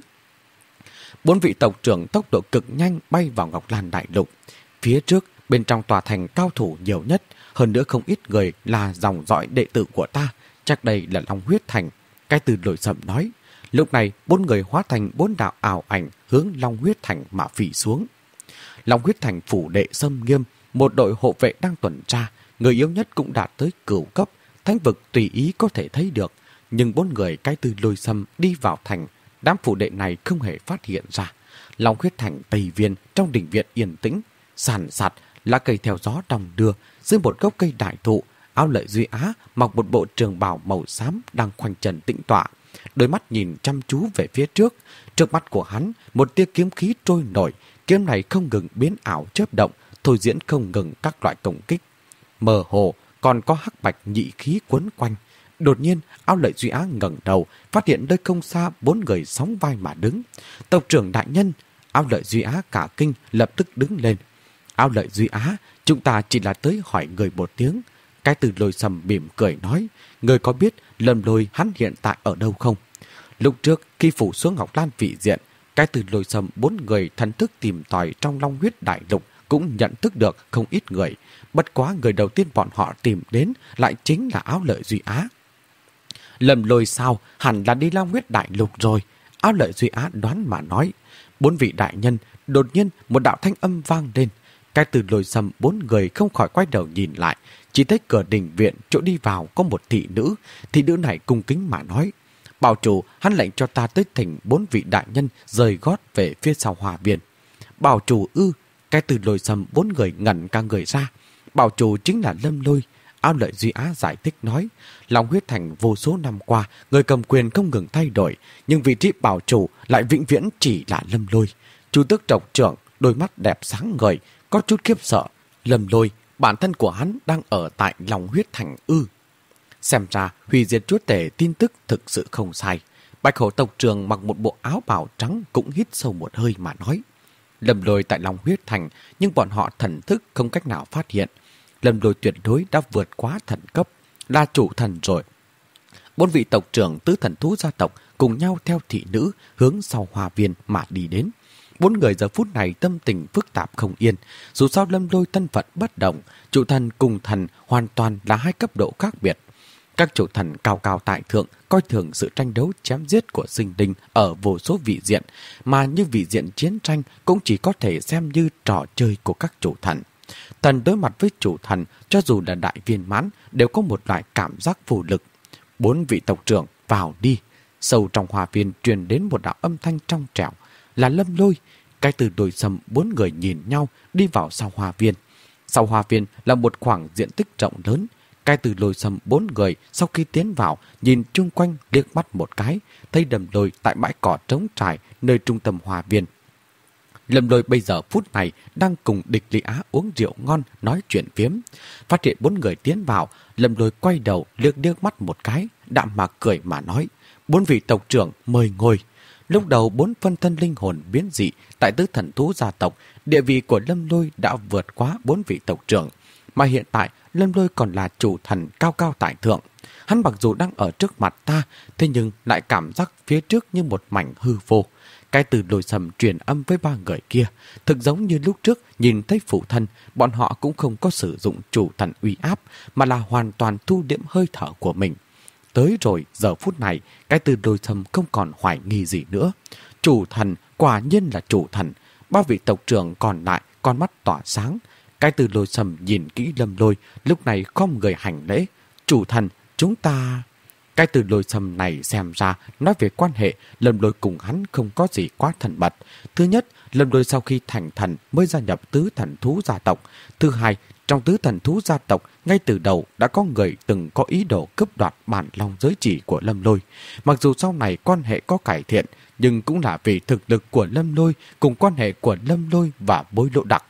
Bốn vị tộc trưởng tốc độ cực nhanh bay vào Ngọc Lan đại lục. Phía trước, bên trong tòa thành cao thủ nhiều nhất, hơn nữa không ít người là dòng dõi đệ tử của ta, chắc đây là Long Huyết Thành. Cái từ Lôi Sầm nói. Lúc này, bốn người hóa thành bốn đạo ảo ảnh hướng Long Huyết Thành mà phỉ xuống. Long Huyết Thành phủ đệ xâm nghiêm, một đội hộ vệ đang tuần tra, người yếu nhất cũng đạt tới cửu cấp, thánh vực tùy ý có thể thấy được. Nhưng bốn người cái từ Lôi Sâm đi vào thành, đám phủ đệ này không hề phát hiện ra. Long Huyết Thành Tây Viên trong đình viện yên tĩnh, sàn sạt, lá cây theo gió đong đưa, dưới một gốc cây đại thụ, Áo Lợi Duy Á mặc một bộ trường bào màu xám đang khoanh chân tĩnh tọa, đôi mắt nhìn chăm chú về phía trước. Trước mắt của hắn, một tia kiếm khí trôi nổi, kiếm này không ngừng biến ảo chớp động, thôi diễn không ngừng các loại công kích. Mơ hồ còn có hắc bạch nhị khí quấn quanh. Đột nhiên, Áo Lợi Duy Á ngẩng đầu, phát hiện nơi không xa bốn người sóng vai mà đứng. Tộc trưởng đại nhân! Áo Lợi Duy Á cả kinh lập tức đứng lên. Áo Lợi Duy Á, chúng ta chỉ là tới hỏi người một tiếng. Cái từ Lôi Sầm mỉm cười nói, người có biết Lâm Lôi hắn hiện tại ở đâu không? Lúc trước khi phủ xuống Ngọc Lan vị diện, cái từ Lôi Sầm bốn người thần thức tìm tòi trong Long Huyết đại lục cũng nhận thức được không ít người. Bất quá người đầu tiên bọn họ tìm đến lại chính là Áo Lợi Duy Á. Lâm Lôi sao? Hẳn là đi Long Huyết đại lục rồi. Áo Lợi Duy Á đoán mà nói. Bốn vị đại nhân, đột nhiên một đạo thanh âm vang lên. Cái từ Lôi Sầm bốn người không khỏi quay đầu nhìn lại, chỉ thấy cửa đình viện chỗ đi vào có một thị nữ. Thị nữ này cung kính mà nói, Bảo chủ, hắn lệnh cho ta tới thỉnh bốn vị đại nhân rời gót về phía sau hòa viên. Bảo chủ ư? Cái từ Lôi Sầm bốn người ngẩn cả người ra. Bảo chủ chính là Lâm Lôi. Ao Lợi Duy Á giải thích nói, Long Huyết Thành vô số năm qua, người cầm quyền không ngừng thay đổi, nhưng vị trí bảo chủ lại vĩnh viễn chỉ là Lâm Lôi. Chu tước tộc trưởng, đôi mắt đẹp sáng ngời, có chút khiếp sợ. Lâm Lôi, bản thân của hắn đang ở tại Long Huyết Thành ư? Xem ra, hủy diệt chúa tể tin tức thực sự không sai. Bạch Hổ tộc trưởng mặc một bộ áo bào trắng cũng hít sâu một hơi mà nói. Lâm Lôi tại Long Huyết Thành, nhưng bọn họ thần thức không cách nào phát hiện. Lâm Lôi tuyệt đối đã vượt quá thần cấp, là chủ thần rồi. Bốn vị tộc trưởng tứ thần thú gia tộc cùng nhau theo thị nữ hướng sau hoa viên mà đi đến. Bốn người giờ phút này tâm tình phức tạp không yên. Dù sao Lâm Lôi thân phận bất động, chủ thần cùng thần hoàn toàn là hai cấp độ khác biệt. Các chủ thần cao cao tại thượng coi thường sự tranh đấu chém giết của sinh linh ở vô số vị diện, mà như vị diện chiến tranh cũng chỉ có thể xem như trò chơi của các chủ thần. Thần đối mặt với chủ thần, cho dù là đại viên mãn, đều có một loại cảm giác phù lực. Bốn vị tộc trưởng vào đi. Sâu trong hòa viên truyền đến một đạo âm thanh trong trẻo, là Lâm Lôi. Cái từ Đồi Sầm bốn người nhìn nhau đi vào sau hòa viên. Sau hòa viên là một khoảng diện tích rộng lớn. Cái từ Lôi Sầm bốn người sau khi tiến vào, nhìn chung quanh liếc mắt một cái, thấy Lâm Lôi tại bãi cỏ trống trải nơi trung tâm hòa viên. Lâm Lôi bây giờ phút này đang cùng Địch Lý Á uống rượu ngon nói chuyện phiếm. Phát hiện bốn người tiến vào, Lâm Lôi quay đầu liếc liếc mắt một cái, đạm mạc cười mà nói, bốn vị tộc trưởng mời ngồi. Lúc đầu bốn phân thân linh hồn biến dị tại tứ thần thú gia tộc, địa vị của Lâm Lôi đã vượt quá bốn vị tộc trưởng, mà hiện tại Lâm Lôi còn là chủ thần cao cao tại thượng. Hắn mặc dù đang ở trước mặt ta, thế nhưng lại cảm giác phía trước như một mảnh hư vô. Cái từ Lôi Sầm truyền âm với ba người kia, thực giống như lúc trước nhìn thấy phụ thân, bọn họ cũng không có sử dụng chủ thần uy áp, mà là hoàn toàn thu liễm hơi thở của mình. Tới rồi, giờ phút này, cái từ Lôi Sầm không còn hoài nghi gì nữa. Chủ thần, quả nhiên là chủ thần. Ba vị tộc trưởng còn lại, con mắt tỏa sáng. Cái từ Lôi Sầm nhìn kỹ Lâm Lôi, lúc này không người hành lễ. Chủ thần, chúng ta... Cái từ Lôi Sầm này xem ra, nói về quan hệ, Lâm Lôi cùng hắn không có gì quá thần mật. Thứ nhất, Lâm Lôi sau khi thành thần mới gia nhập tứ thần thú gia tộc. Thứ hai, trong tứ thần thú gia tộc, ngay từ đầu đã có người từng có ý đồ cướp đoạt bản long giới chỉ của Lâm Lôi. Mặc dù sau này quan hệ có cải thiện, nhưng cũng là vì thực lực của Lâm Lôi cùng quan hệ của Lâm Lôi và Bối Lộ Đặc.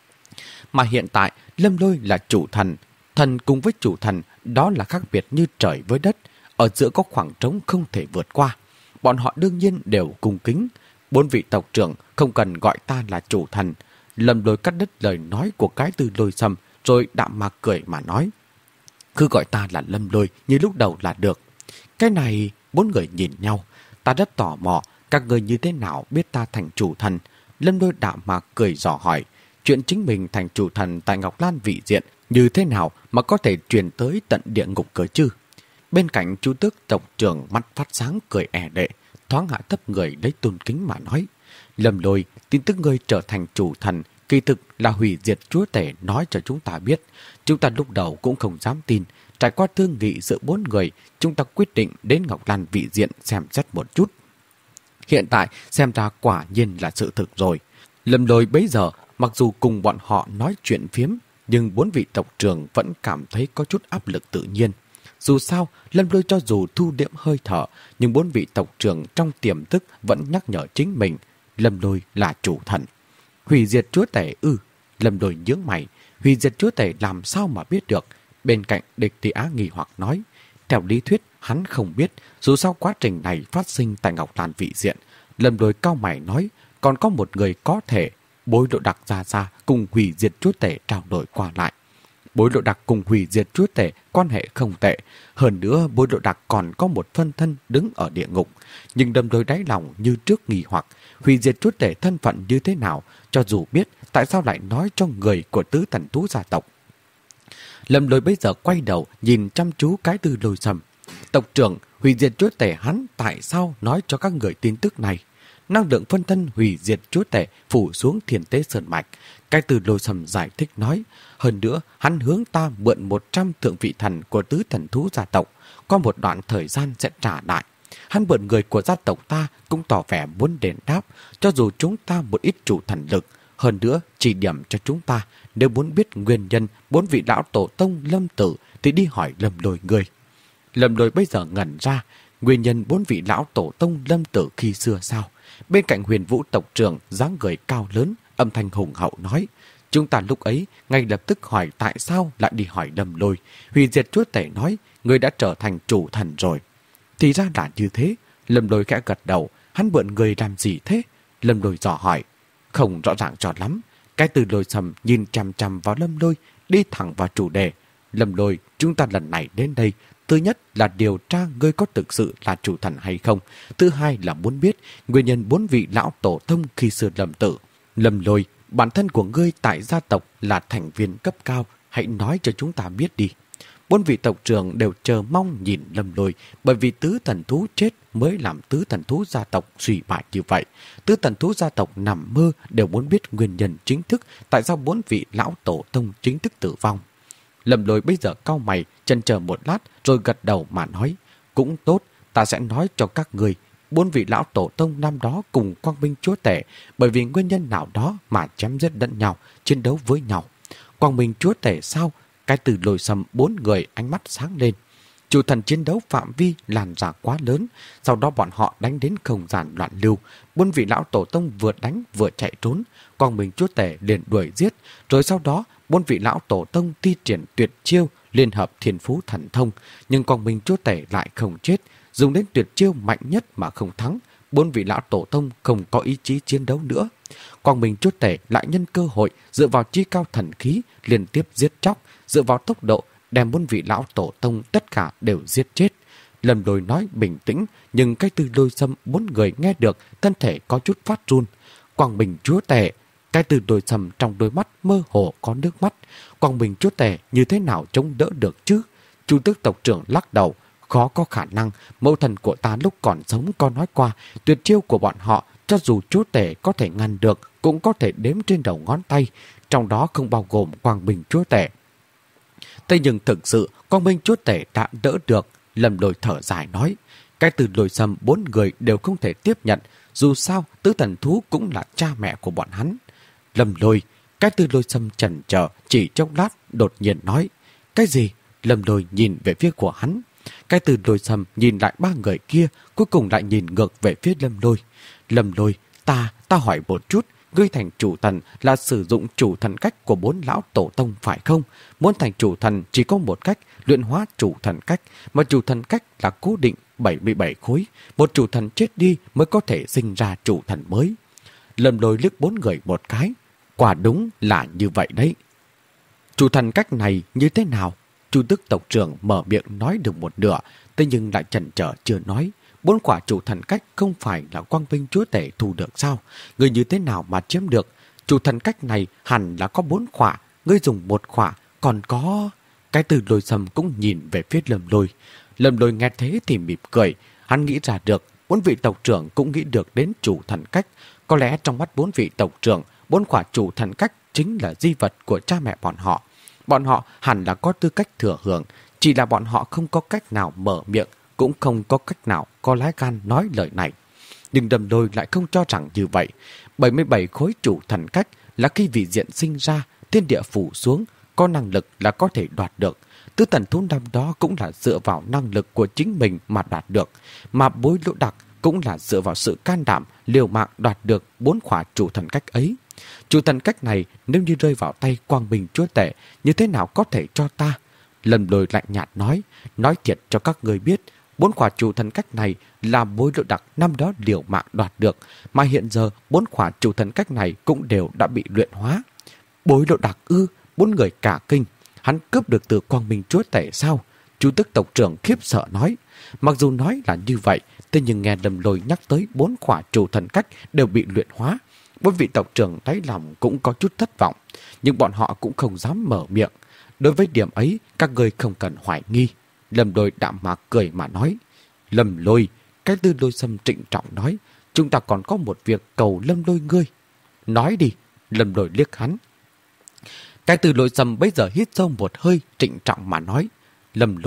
Mà hiện tại, Lâm Lôi là chủ thần. Thần cùng với chủ thần, đó là khác biệt như trời với đất. Ở giữa có khoảng trống không thể vượt qua. Bọn họ đương nhiên đều cung kính. Bốn vị tộc trưởng không cần gọi ta là chủ thần. Lâm Lôi cắt đứt lời nói của cái từ Lôi Sầm, rồi đạm mạc cười mà nói, cứ gọi ta là Lâm Lôi như lúc đầu là được. Cái này, bốn người nhìn nhau. Ta rất tò mò, các người như thế nào biết ta thành chủ thần? Lâm Lôi đạm mạc cười dò hỏi, chuyện chính mình thành chủ thần tại Ngọc Lan vị diện như thế nào mà có thể truyền tới tận địa ngục cơ chứ? Bên cạnh Chu Tước tộc trưởng mắt phát sáng cười ẻ đệ, thoáng hạ thấp người lấy tôn kính mà nói, Lâm Lôi, tin tức ngươi trở thành chủ thần kỳ thực là hủy diệt chúa tể nói cho chúng ta biết. Chúng ta lúc đầu cũng không dám tin. Trải qua thương nghị giữa bốn người, chúng ta quyết định đến Ngọc Lan vị diện xem xét một chút. Hiện tại xem ra quả nhiên là sự thực rồi. Lâm Lôi bấy giờ mặc dù cùng bọn họ nói chuyện phiếm, nhưng bốn vị tộc trưởng vẫn cảm thấy có chút áp lực tự nhiên. Dù sao, Lâm Lôi cho dù thu liễm hơi thở, nhưng bốn vị tộc trưởng trong tiềm thức vẫn nhắc nhở chính mình, Lâm Lôi là chủ thần. Hủy diệt chúa tể ư? Lâm Lôi nhướng mày, hủy diệt chúa tể làm sao mà biết được? Bên cạnh Địch Tỷ Á nghi hoặc nói, theo lý thuyết hắn không biết, dù sao quá trình này phát sinh tại Ngọc Lan vị diện. Lâm Lôi cao mày nói, còn có một người có thể. Bối Lộ Đặc ra ra cùng hủy diệt chúa tể trao đổi qua lại. Bối Lộ Đặc cùng hủy diệt chúa tể quan hệ không tệ. Hơn nữa Bối Lộ Đặc còn có một phân thân đứng ở địa ngục. Nhưng Lâm Lôi đáy lòng như trước nghi hoặc, hủy diệt chúa tể thân phận như thế nào, cho dù biết tại sao lại nói cho người của tứ thần thú gia tộc. Lâm Lôi bây giờ quay đầu nhìn chăm chú cái từ Lôi Sầm. Tộc trưởng, hủy diệt chúa tể hắn tại sao nói cho các người tin tức này? Năng lượng phân thân hủy diệt chúa tể phủ xuống Thiên Tế Sơn Mạch. Cái từ Lôi Sầm giải thích nói, hơn nữa hắn hướng ta mượn một trăm thượng vị thần của tứ thần thú gia tộc, có một đoạn thời gian sẽ trả lại. Hắn mượn người của gia tộc ta cũng tỏ vẻ muốn đền đáp, cho dù chúng ta một ít chủ thần lực. Hơn nữa, chỉ điểm cho chúng ta, nếu muốn biết nguyên nhân bốn vị lão tổ tông Lâm Tử thì đi hỏi Lâm Lôi người. Lâm Lôi bây giờ ngẩn ra, nguyên nhân bốn vị lão tổ tông Lâm Tử khi xưa sao? Bên cạnh Huyền Vũ tộc trưởng dáng người cao lớn, âm thanh hùng hậu nói, chúng ta lúc ấy ngay lập tức hỏi tại sao lại đi hỏi Lâm Lôi. Hủy diệt chúa tể nói, người đã trở thành chủ thần rồi. Thì ra là như thế. Lâm Lôi khẽ gật đầu, hắn mượn người làm gì thế? Lâm Lôi dò hỏi, không rõ ràng cho lắm. Cái Từ Lôi Sầm nhìn chằm chằm vào Lâm Lôi, đi thẳng vào chủ đề. Lâm Lôi, chúng ta lần này đến đây, thứ nhất là điều tra ngươi có thực sự là chủ thần hay không. Thứ hai là muốn biết nguyên nhân bốn vị lão tổ tông khi xưa Lâm Tử. Lâm Lôi, bản thân của ngươi tại gia tộc là thành viên cấp cao, hãy nói cho chúng ta biết đi. Bốn vị tộc trưởng đều chờ mong nhìn Lâm Lôi, bởi vì tứ thần thú chết mới làm tứ thần thú gia tộc suy bại như vậy. Tứ thần thú gia tộc nằm mơ đều muốn biết nguyên nhân chính thức tại sao bốn vị lão tổ tông chính thức tử vong. Lâm Lôi bây giờ cau mày, chần chờ một lát rồi gật đầu mà nói, cũng tốt, ta sẽ nói cho các người. Bốn vị lão tổ tông năm đó cùng Quang Minh chúa tể bởi vì nguyên nhân nào đó mà chém giết lẫn nhau, chiến đấu với nhau. Quang Minh chúa tể sao? Cái Từ Lôi Sầm bốn người ánh mắt sáng lên. Chủ thần chiến đấu phạm vi làn ra quá lớn, sau đó bọn họ đánh đến không gian loạn lưu. Bốn vị lão tổ tông vừa đánh vừa chạy trốn, Quang Minh chúa tể liền đuổi giết, rồi sau đó bốn vị lão tổ tông thi triển tuyệt chiêu liên hợp thiên phú thần thông, nhưng Quang Minh chúa tể lại không chết, dùng đến tuyệt chiêu mạnh nhất mà không thắng. Bốn vị lão tổ tông không có ý chí chiến đấu nữa. Quang Minh chúa tể lại nhân cơ hội dựa vào chi cao thần khí liên tiếp giết chóc, dựa vào tốc độ đem bốn vị lão tổ tông tất cả đều giết chết. Lâm Lôi nói bình tĩnh, nhưng cái Từ Lôi Sầm bốn người nghe được thân thể có chút phát run. Quang Minh chúa tể, cái Từ Lôi Sầm trong đôi mắt mơ hồ có nước mắt. Quang Minh chúa tể như thế nào chống đỡ được chứ? Chu Tước tộc trưởng lắc đầu, khó có khả năng. Mẫu thần của ta lúc còn sống có nói qua, tuyệt chiêu của bọn họ cho dù chúa tể có thể ngăn được cũng có thể đếm trên đầu ngón tay, trong đó không bao gồm Quang Minh chúa tể. Thế nhưng thực sự Quang Minh chúa tể đã đỡ được. Lâm Lôi thở dài nói, cái Từ Lôi Sầm bốn người đều không thể tiếp nhận, dù sao tứ thần thú cũng là cha mẹ của bọn hắn. Lâm Lôi, cái Từ Lôi Sầm chần chờ chỉ trong lát đột nhiên nói, cái gì? Lâm Lôi nhìn về phía của hắn. Cái Từ Lôi Sầm nhìn lại ba người kia, cuối cùng lại nhìn ngược về phía Lâm Lôi. Lâm Lôi, ta, ta hỏi một chút, ngươi thành chủ thần là sử dụng chủ thần cách của bốn lão tổ tông phải không? Muốn thành chủ thần chỉ có một cách, luyện hóa chủ thần cách, mà chủ thần cách là cố định bảy mươi bảy khối. Một chủ thần chết đi mới có thể sinh ra chủ thần mới. Lâm Lôi liếc bốn người một cái. Quả đúng là như vậy đấy. Chủ thần cách này như thế nào? Chu Tước tộc trưởng mở miệng nói được một nửa, thế nhưng lại chần chờ chưa nói. Bốn quả chủ thần cách không phải là Quang Minh chúa tể thu được sao? Người như thế nào mà chiếm được? Chủ thần cách này hẳn là có bốn quả, ngươi dùng một quả, còn có... Cái Từ Lôi Sầm cũng nhìn về phía Lâm Lôi. Lâm Lôi nghe thế thì mỉm cười, hắn nghĩ ra được, bốn vị tộc trưởng cũng nghĩ được đến chủ thần cách. Có lẽ trong mắt bốn vị tộc trưởng, bốn quả chủ thần cách chính là di vật của cha mẹ bọn họ. Bọn họ hẳn là có tư cách thừa hưởng, chỉ là bọn họ không có cách nào mở miệng, cũng không có cách nào có lá gan nói lời này. Nhưng Lâm Lôi lại không cho rằng như vậy. bảy mươi bảy khối chủ thần cách là khi vị diện sinh ra, thiên địa phủ xuống, có năng lực là có thể đoạt được. Tứ thần thú năm đó cũng là dựa vào năng lực của chính mình mà đoạt được, mà Bối Lỗ Đặc cũng là dựa vào sự can đảm liều mạng đoạt được bốn khỏa chủ thần cách ấy. Chủ thần cách này nếu như rơi vào tay Quang Minh chúa tể, như thế nào có thể cho ta? Lâm Lôi lạnh nhạt nói, nói thiệt cho các người biết, bốn khỏa chủ thần cách này là Bối Lỗ Đặc năm đó liều mạng đoạt được, mà hiện giờ bốn khỏa chủ thần cách này cũng đều đã bị luyện hóa. Bối Lỗ Đặc ư? Bốn người cả kinh, hắn cướp được từ Quang Minh chúa tể sao? Chu Tước tộc trưởng khiếp sợ nói. Mặc dù nói là như vậy, thế nhưng nghe Lâm Lôi nhắc tới bốn khỏa chủ thần cách đều bị luyện hóa, bốn vị tộc trưởng đáy lòng cũng có chút thất vọng, nhưng bọn họ cũng không dám mở miệng. Đối với điểm ấy, các người không cần hoài nghi. Lâm Lôi đạm mạc cười mà nói. Lâm Lôi, cái Từ Lôi Sầm trịnh trọng nói, chúng ta còn có một việc cầu Lâm Lôi ngươi. Nói đi. Lâm Lôi liếc hắn. Cái Từ Lôi Sầm bây giờ hít sâu một hơi, trịnh trọng mà nói. Lâm Lôi,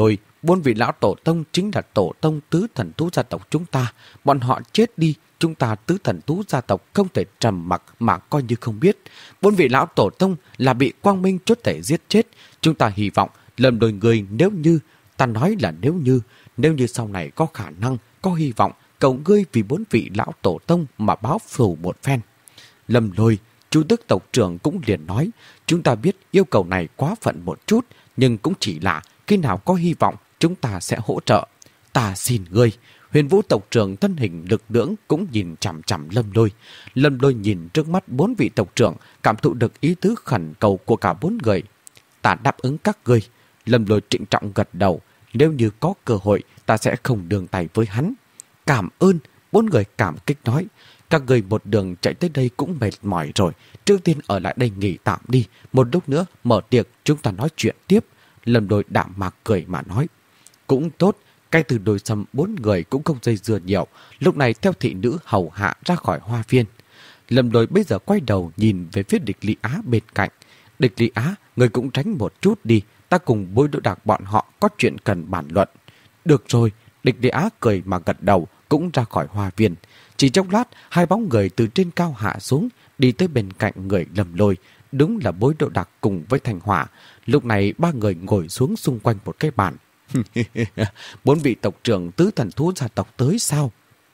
bốn vị lão tổ tông chính là tổ tông tứ thần thú gia tộc chúng ta. Bọn họ chết đi, chúng ta tứ thần thú gia tộc không thể trầm mặc mà coi như không biết. Bốn vị lão tổ tông là bị Quang Minh Chúa Tể giết chết. Chúng ta hy vọng lầm đôi người nếu như, ta nói là nếu như, nếu như sau này có khả năng, có hy vọng, cầu ngươi vì bốn vị lão tổ tông mà báo thù một phen. Lâm Lôi, Chu Tước tộc trưởng cũng liền nói, chúng ta biết yêu cầu này quá phận một chút, nhưng cũng chỉ là khi nào có hy vọng chúng ta sẽ hỗ trợ. Ta xin ngươi. Huyền Vũ tộc trưởng thân hình lực lưỡng cũng nhìn chằm chằm Lâm Lôi. Lâm Lôi nhìn trước mắt bốn vị tộc trưởng, cảm thụ được ý tứ khẩn cầu của cả bốn người. Ta đáp ứng các ngươi. Lâm Lôi trịnh trọng gật đầu. Nếu như có cơ hội, ta sẽ không đường tay với hắn. Cảm ơn. Bốn người cảm kích nói. Các người một đường chạy tới đây cũng mệt mỏi rồi. Trước tiên ở lại đây nghỉ tạm đi. Một lúc nữa mở tiệc chúng ta nói chuyện tiếp. Lâm Lôi đạm mạc cười mà nói. Cũng tốt. Cái từ đôi sầm bốn người cũng không dây dưa nhiều. Lúc này theo thị nữ hầu hạ ra khỏi hoa viên. Lâm Lôi bây giờ quay đầu nhìn về phía Địch Lý Á bên cạnh. Địch Lý Á, người cũng tránh một chút đi. Ta cùng Bối Đỗ Đạc bọn họ có chuyện cần bàn luận. Được rồi. Địch Lý Á cười mà gật đầu, cũng ra khỏi hoa viên. Chỉ trong lát, hai bóng người từ trên cao hạ xuống, đi tới bên cạnh người Lâm Lôi. Đúng là Bối Đỗ Đạc cùng với Thanh Hỏa. Lúc này ba người ngồi xuống xung quanh một cái bàn. Bốn vị tộc trưởng tứ thần thú gia tộc tới sao?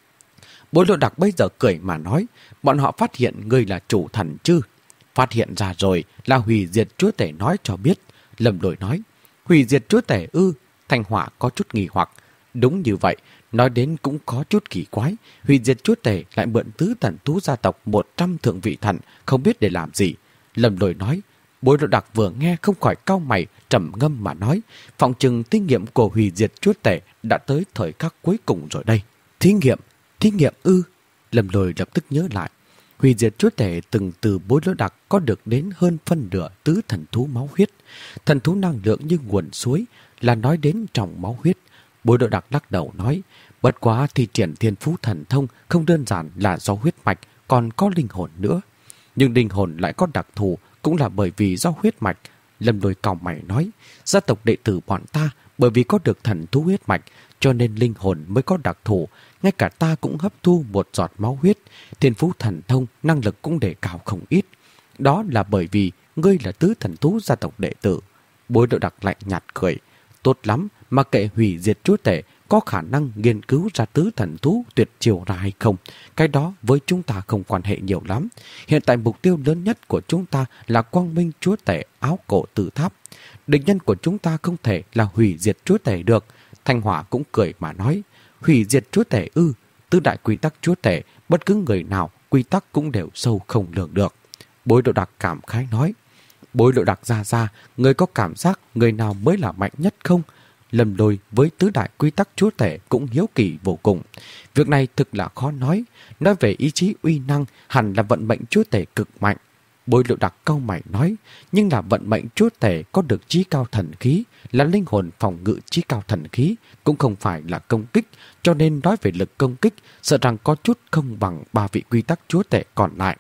Bối Đỗ Đạc bây giờ cười mà nói, bọn họ phát hiện ngươi là chủ thần chứ? Phát hiện ra rồi, là hủy diệt chúa tể nói cho biết. Lâm Lôi nói, hủy diệt chúa tể ư? Thanh Hỏa có chút nghi hoặc. Đúng như vậy, nói đến cũng có chút kỳ quái. Hủy diệt chúa tể lại mượn tứ thần thú gia tộc một trăm thượng vị thần, không biết để làm gì. Lâm Lôi nói. Bối Đỗ Đạc vừa nghe không khỏi cau mày, trầm ngâm mà nói, phòng trừng thí nghiệm của hủy diệt chúa tể đã tới thời khắc cuối cùng rồi đây. Thí nghiệm? Thí nghiệm ư? Lâm Lôi lập tức nhớ lại. Hủy diệt chúa tể từng từ Bối Đỗ Đạc có được đến hơn phân nửa tứ thần thú máu huyết. Thần thú năng lượng như nguồn suối, là nói đến trong máu huyết. Bối Đỗ Đạc lắc đầu nói, bất quá thi triển thiên phú thần thông không đơn giản là do huyết mạch, còn có linh hồn nữa. Nhưng linh hồn lại có đặc thù, cũng là bởi vì do huyết mạch. Lâm Lôi cau mày nói, gia tộc đệ tử bọn ta bởi vì có được thần thú huyết mạch, cho nên linh hồn mới có đặc thù. Ngay cả ta cũng hấp thu một giọt máu huyết, thiên phú thần thông, năng lực cũng đề cao không ít. Đó là bởi vì ngươi là tứ thần thú gia tộc đệ tử. Bối Đỗ Đạc lạnh nhạt cười, tốt lắm, mà kệ hủy diệt chúa tể có khả năng nghiên cứu ra tứ thần thú tuyệt chiêu ra hay không, cái đó với chúng ta không quan hệ nhiều lắm. Hiện tại mục tiêu lớn nhất của chúng ta là Quang Minh chúa tể áo cổ tử tháp. Địch nhân của chúng ta không thể là hủy diệt chúa tể được. Thanh Hỏa cũng cười mà nói, hủy diệt chúa tể ư? Tứ đại quy tắc chúa tể, bất cứ người nào quy tắc cũng đều sâu không lường được. Bối Đỗ Đạc cảm khái nói, Bối Đỗ Đạc ra ra, người có cảm giác người nào mới là mạnh nhất không? Lâm Lôi với tứ đại quy tắc chúa tể cũng hiếu kỳ vô cùng. Việc này thực là khó nói. Nói về ý chí uy năng, hẳn là vận mệnh chúa tể cực mạnh. Bối Đỗ Đạc cau mày nói, nhưng là vận mệnh chúa tể có được chí cao thần khí, là linh hồn phòng ngự chí cao thần khí, cũng không phải là công kích, cho nên nói về lực công kích, sợ rằng có chút không bằng ba vị quy tắc chúa tể còn lại.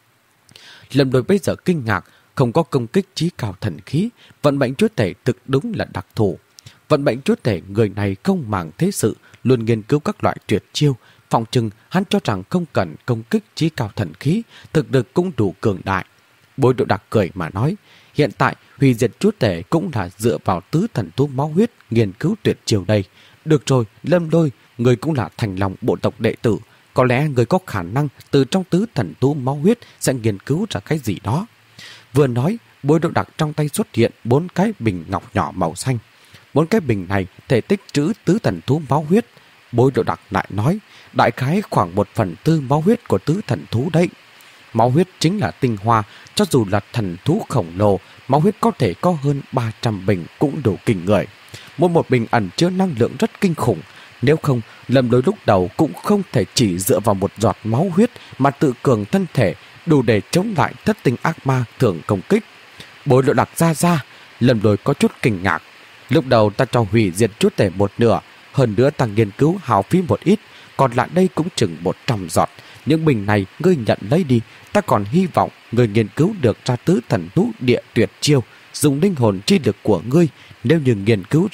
Lâm Lôi bây giờ kinh ngạc, không có công kích chí cao thần khí, vận mệnh chúa tể thực đúng là đặc thù. Vận mệnh chúa tể người này không màng thế sự, luôn nghiên cứu các loại tuyệt chiêu. Phòng chừng hắn cho rằng không cần công kích chí cao thần khí, thực lực cũng đủ cường đại. Bối Đỗ Đạc cười mà nói, hiện tại hủy diệt chúa tể cũng là dựa vào tứ thần thú máu huyết nghiên cứu tuyệt chiêu đây. Được rồi, Lâm Lôi, người cũng là thành lòng bộ tộc đệ tử, có lẽ người có khả năng từ trong tứ thần thú máu huyết sẽ nghiên cứu ra cái gì đó. Vừa nói, Bối Đỗ Đạc trong tay xuất hiện bốn cái bình ngọc nhỏ màu xanh. Bốn cái bình này thể tích trữ tứ thần thú máu huyết. Bối Đỗ Đạc lại nói, đại khái khoảng một phần tư máu huyết của tứ thần thú đấy. Máu huyết chính là tinh hoa, cho dù là thần thú khổng lồ, máu huyết có thể có hơn ba trăm bình cũng đủ kinh người. Mỗi một bình ẩn chứa năng lượng rất kinh khủng. Nếu không, Lâm Lôi lúc đầu cũng không thể chỉ dựa vào một giọt máu huyết mà tự cường thân thể, đủ để chống lại thất tinh ác ma thường công kích. Bối Đỗ Đạc ra ra, Lâm Lôi có chút kinh ngạc. Lúc đầu ta cho hủy diệt chúa tể một nửa, hơn nữa ta nghiên cứu hao phí một ít, còn lại đây cũng chừng một trăm giọt. Những bình này ngươi nhận lấy đi, ta còn hy vọng ngươi nghiên cứu được ra tứ thần thú địa tuyệt chiêu, dùng linh hồn chi lực của ngươi. Nếu như nghiên cứu ra,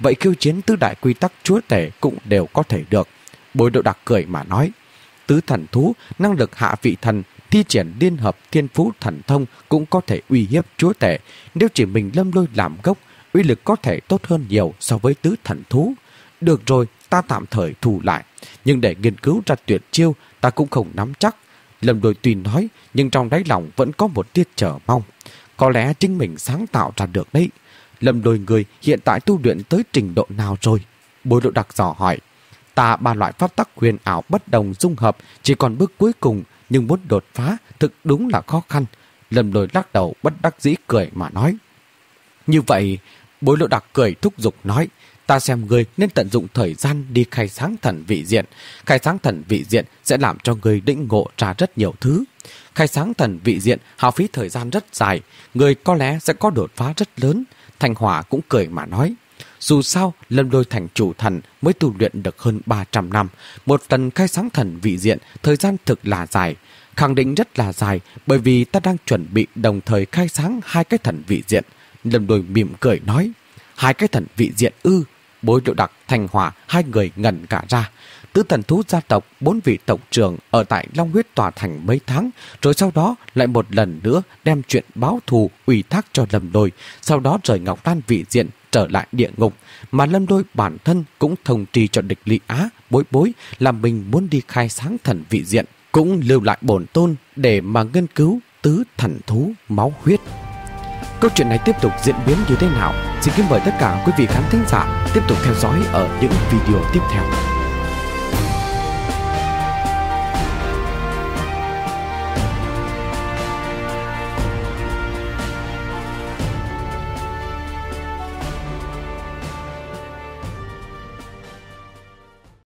vậy khiêu chiến tứ đại quy tắc chúa tể cũng đều có thể được. Bối Độ Đặc cười mà nói, tứ thần thú, năng lực hạ vị thần, thi triển liên hợp thiên phú thần thông cũng có thể uy hiếp chúa tể. Nếu chỉ mình Lâm Lôi làm gốc, uy lực có thể tốt hơn nhiều so với tứ thần thú. Được rồi, ta tạm thời thu lại, nhưng để nghiên cứu ra tuyệt chiêu ta cũng không nắm chắc. Lâm Lôi tuy nói, nhưng trong đáy lòng vẫn có một tia chờ mong. Có lẽ chính mình sáng tạo ra được đấy. Lâm Lôi người hiện tại tu luyện tới trình độ nào rồi? Bối Độ Đặc dò hỏi. Ta ba loại pháp tắc huyền ảo bất đồng dung hợp, chỉ còn bước cuối cùng, nhưng muốn đột phá thực đúng là khó khăn. Lâm Lôi lắc đầu bất đắc dĩ cười mà nói. Như vậy, Bối Độ Đặc cười thúc giục nói, ta xem ngươi nên tận dụng thời gian đi khai sáng thần vị diện. Khai sáng thần vị diện sẽ làm cho ngươi lĩnh ngộ ra rất nhiều thứ. Khai sáng thần vị diện hao phí thời gian rất dài, ngươi có lẽ sẽ có đột phá rất lớn. Thanh Hỏa cũng cười mà nói, dù sao Lâm Lôi thành chủ thần mới tu luyện được hơn ba trăm năm. Một lần khai sáng thần vị diện thời gian thực là dài, khẳng định rất là dài, bởi vì ta đang chuẩn bị đồng thời khai sáng hai cái thần vị diện. Lâm Lôi mỉm cười nói, hai cái thần vị diện ư? Bối Độ Đặc, Thanh Hỏa hai người ngẩn cả ra. Tứ thần thú gia tộc, bốn vị tộc trưởng ở tại Long Huyết tòa thành mấy tháng, rồi sau đó lại một lần nữa đem chuyện báo thù ủy thác cho Lâm Lôi, sau đó rời Ngọc Lan vị diện trở lại địa ngục, mà Lâm Lôi bản thân cũng thông tri cho địch Ly Á, Bối Bối là mình muốn đi khai sáng thần vị diện, cũng lưu lại bổn tôn để mà nghiên cứu tứ thần thú máu huyết. Câu chuyện này tiếp tục diễn biến như thế nào? Xin kính mời tất cả quý vị khán thính giả tiếp tục theo dõi ở những video tiếp theo.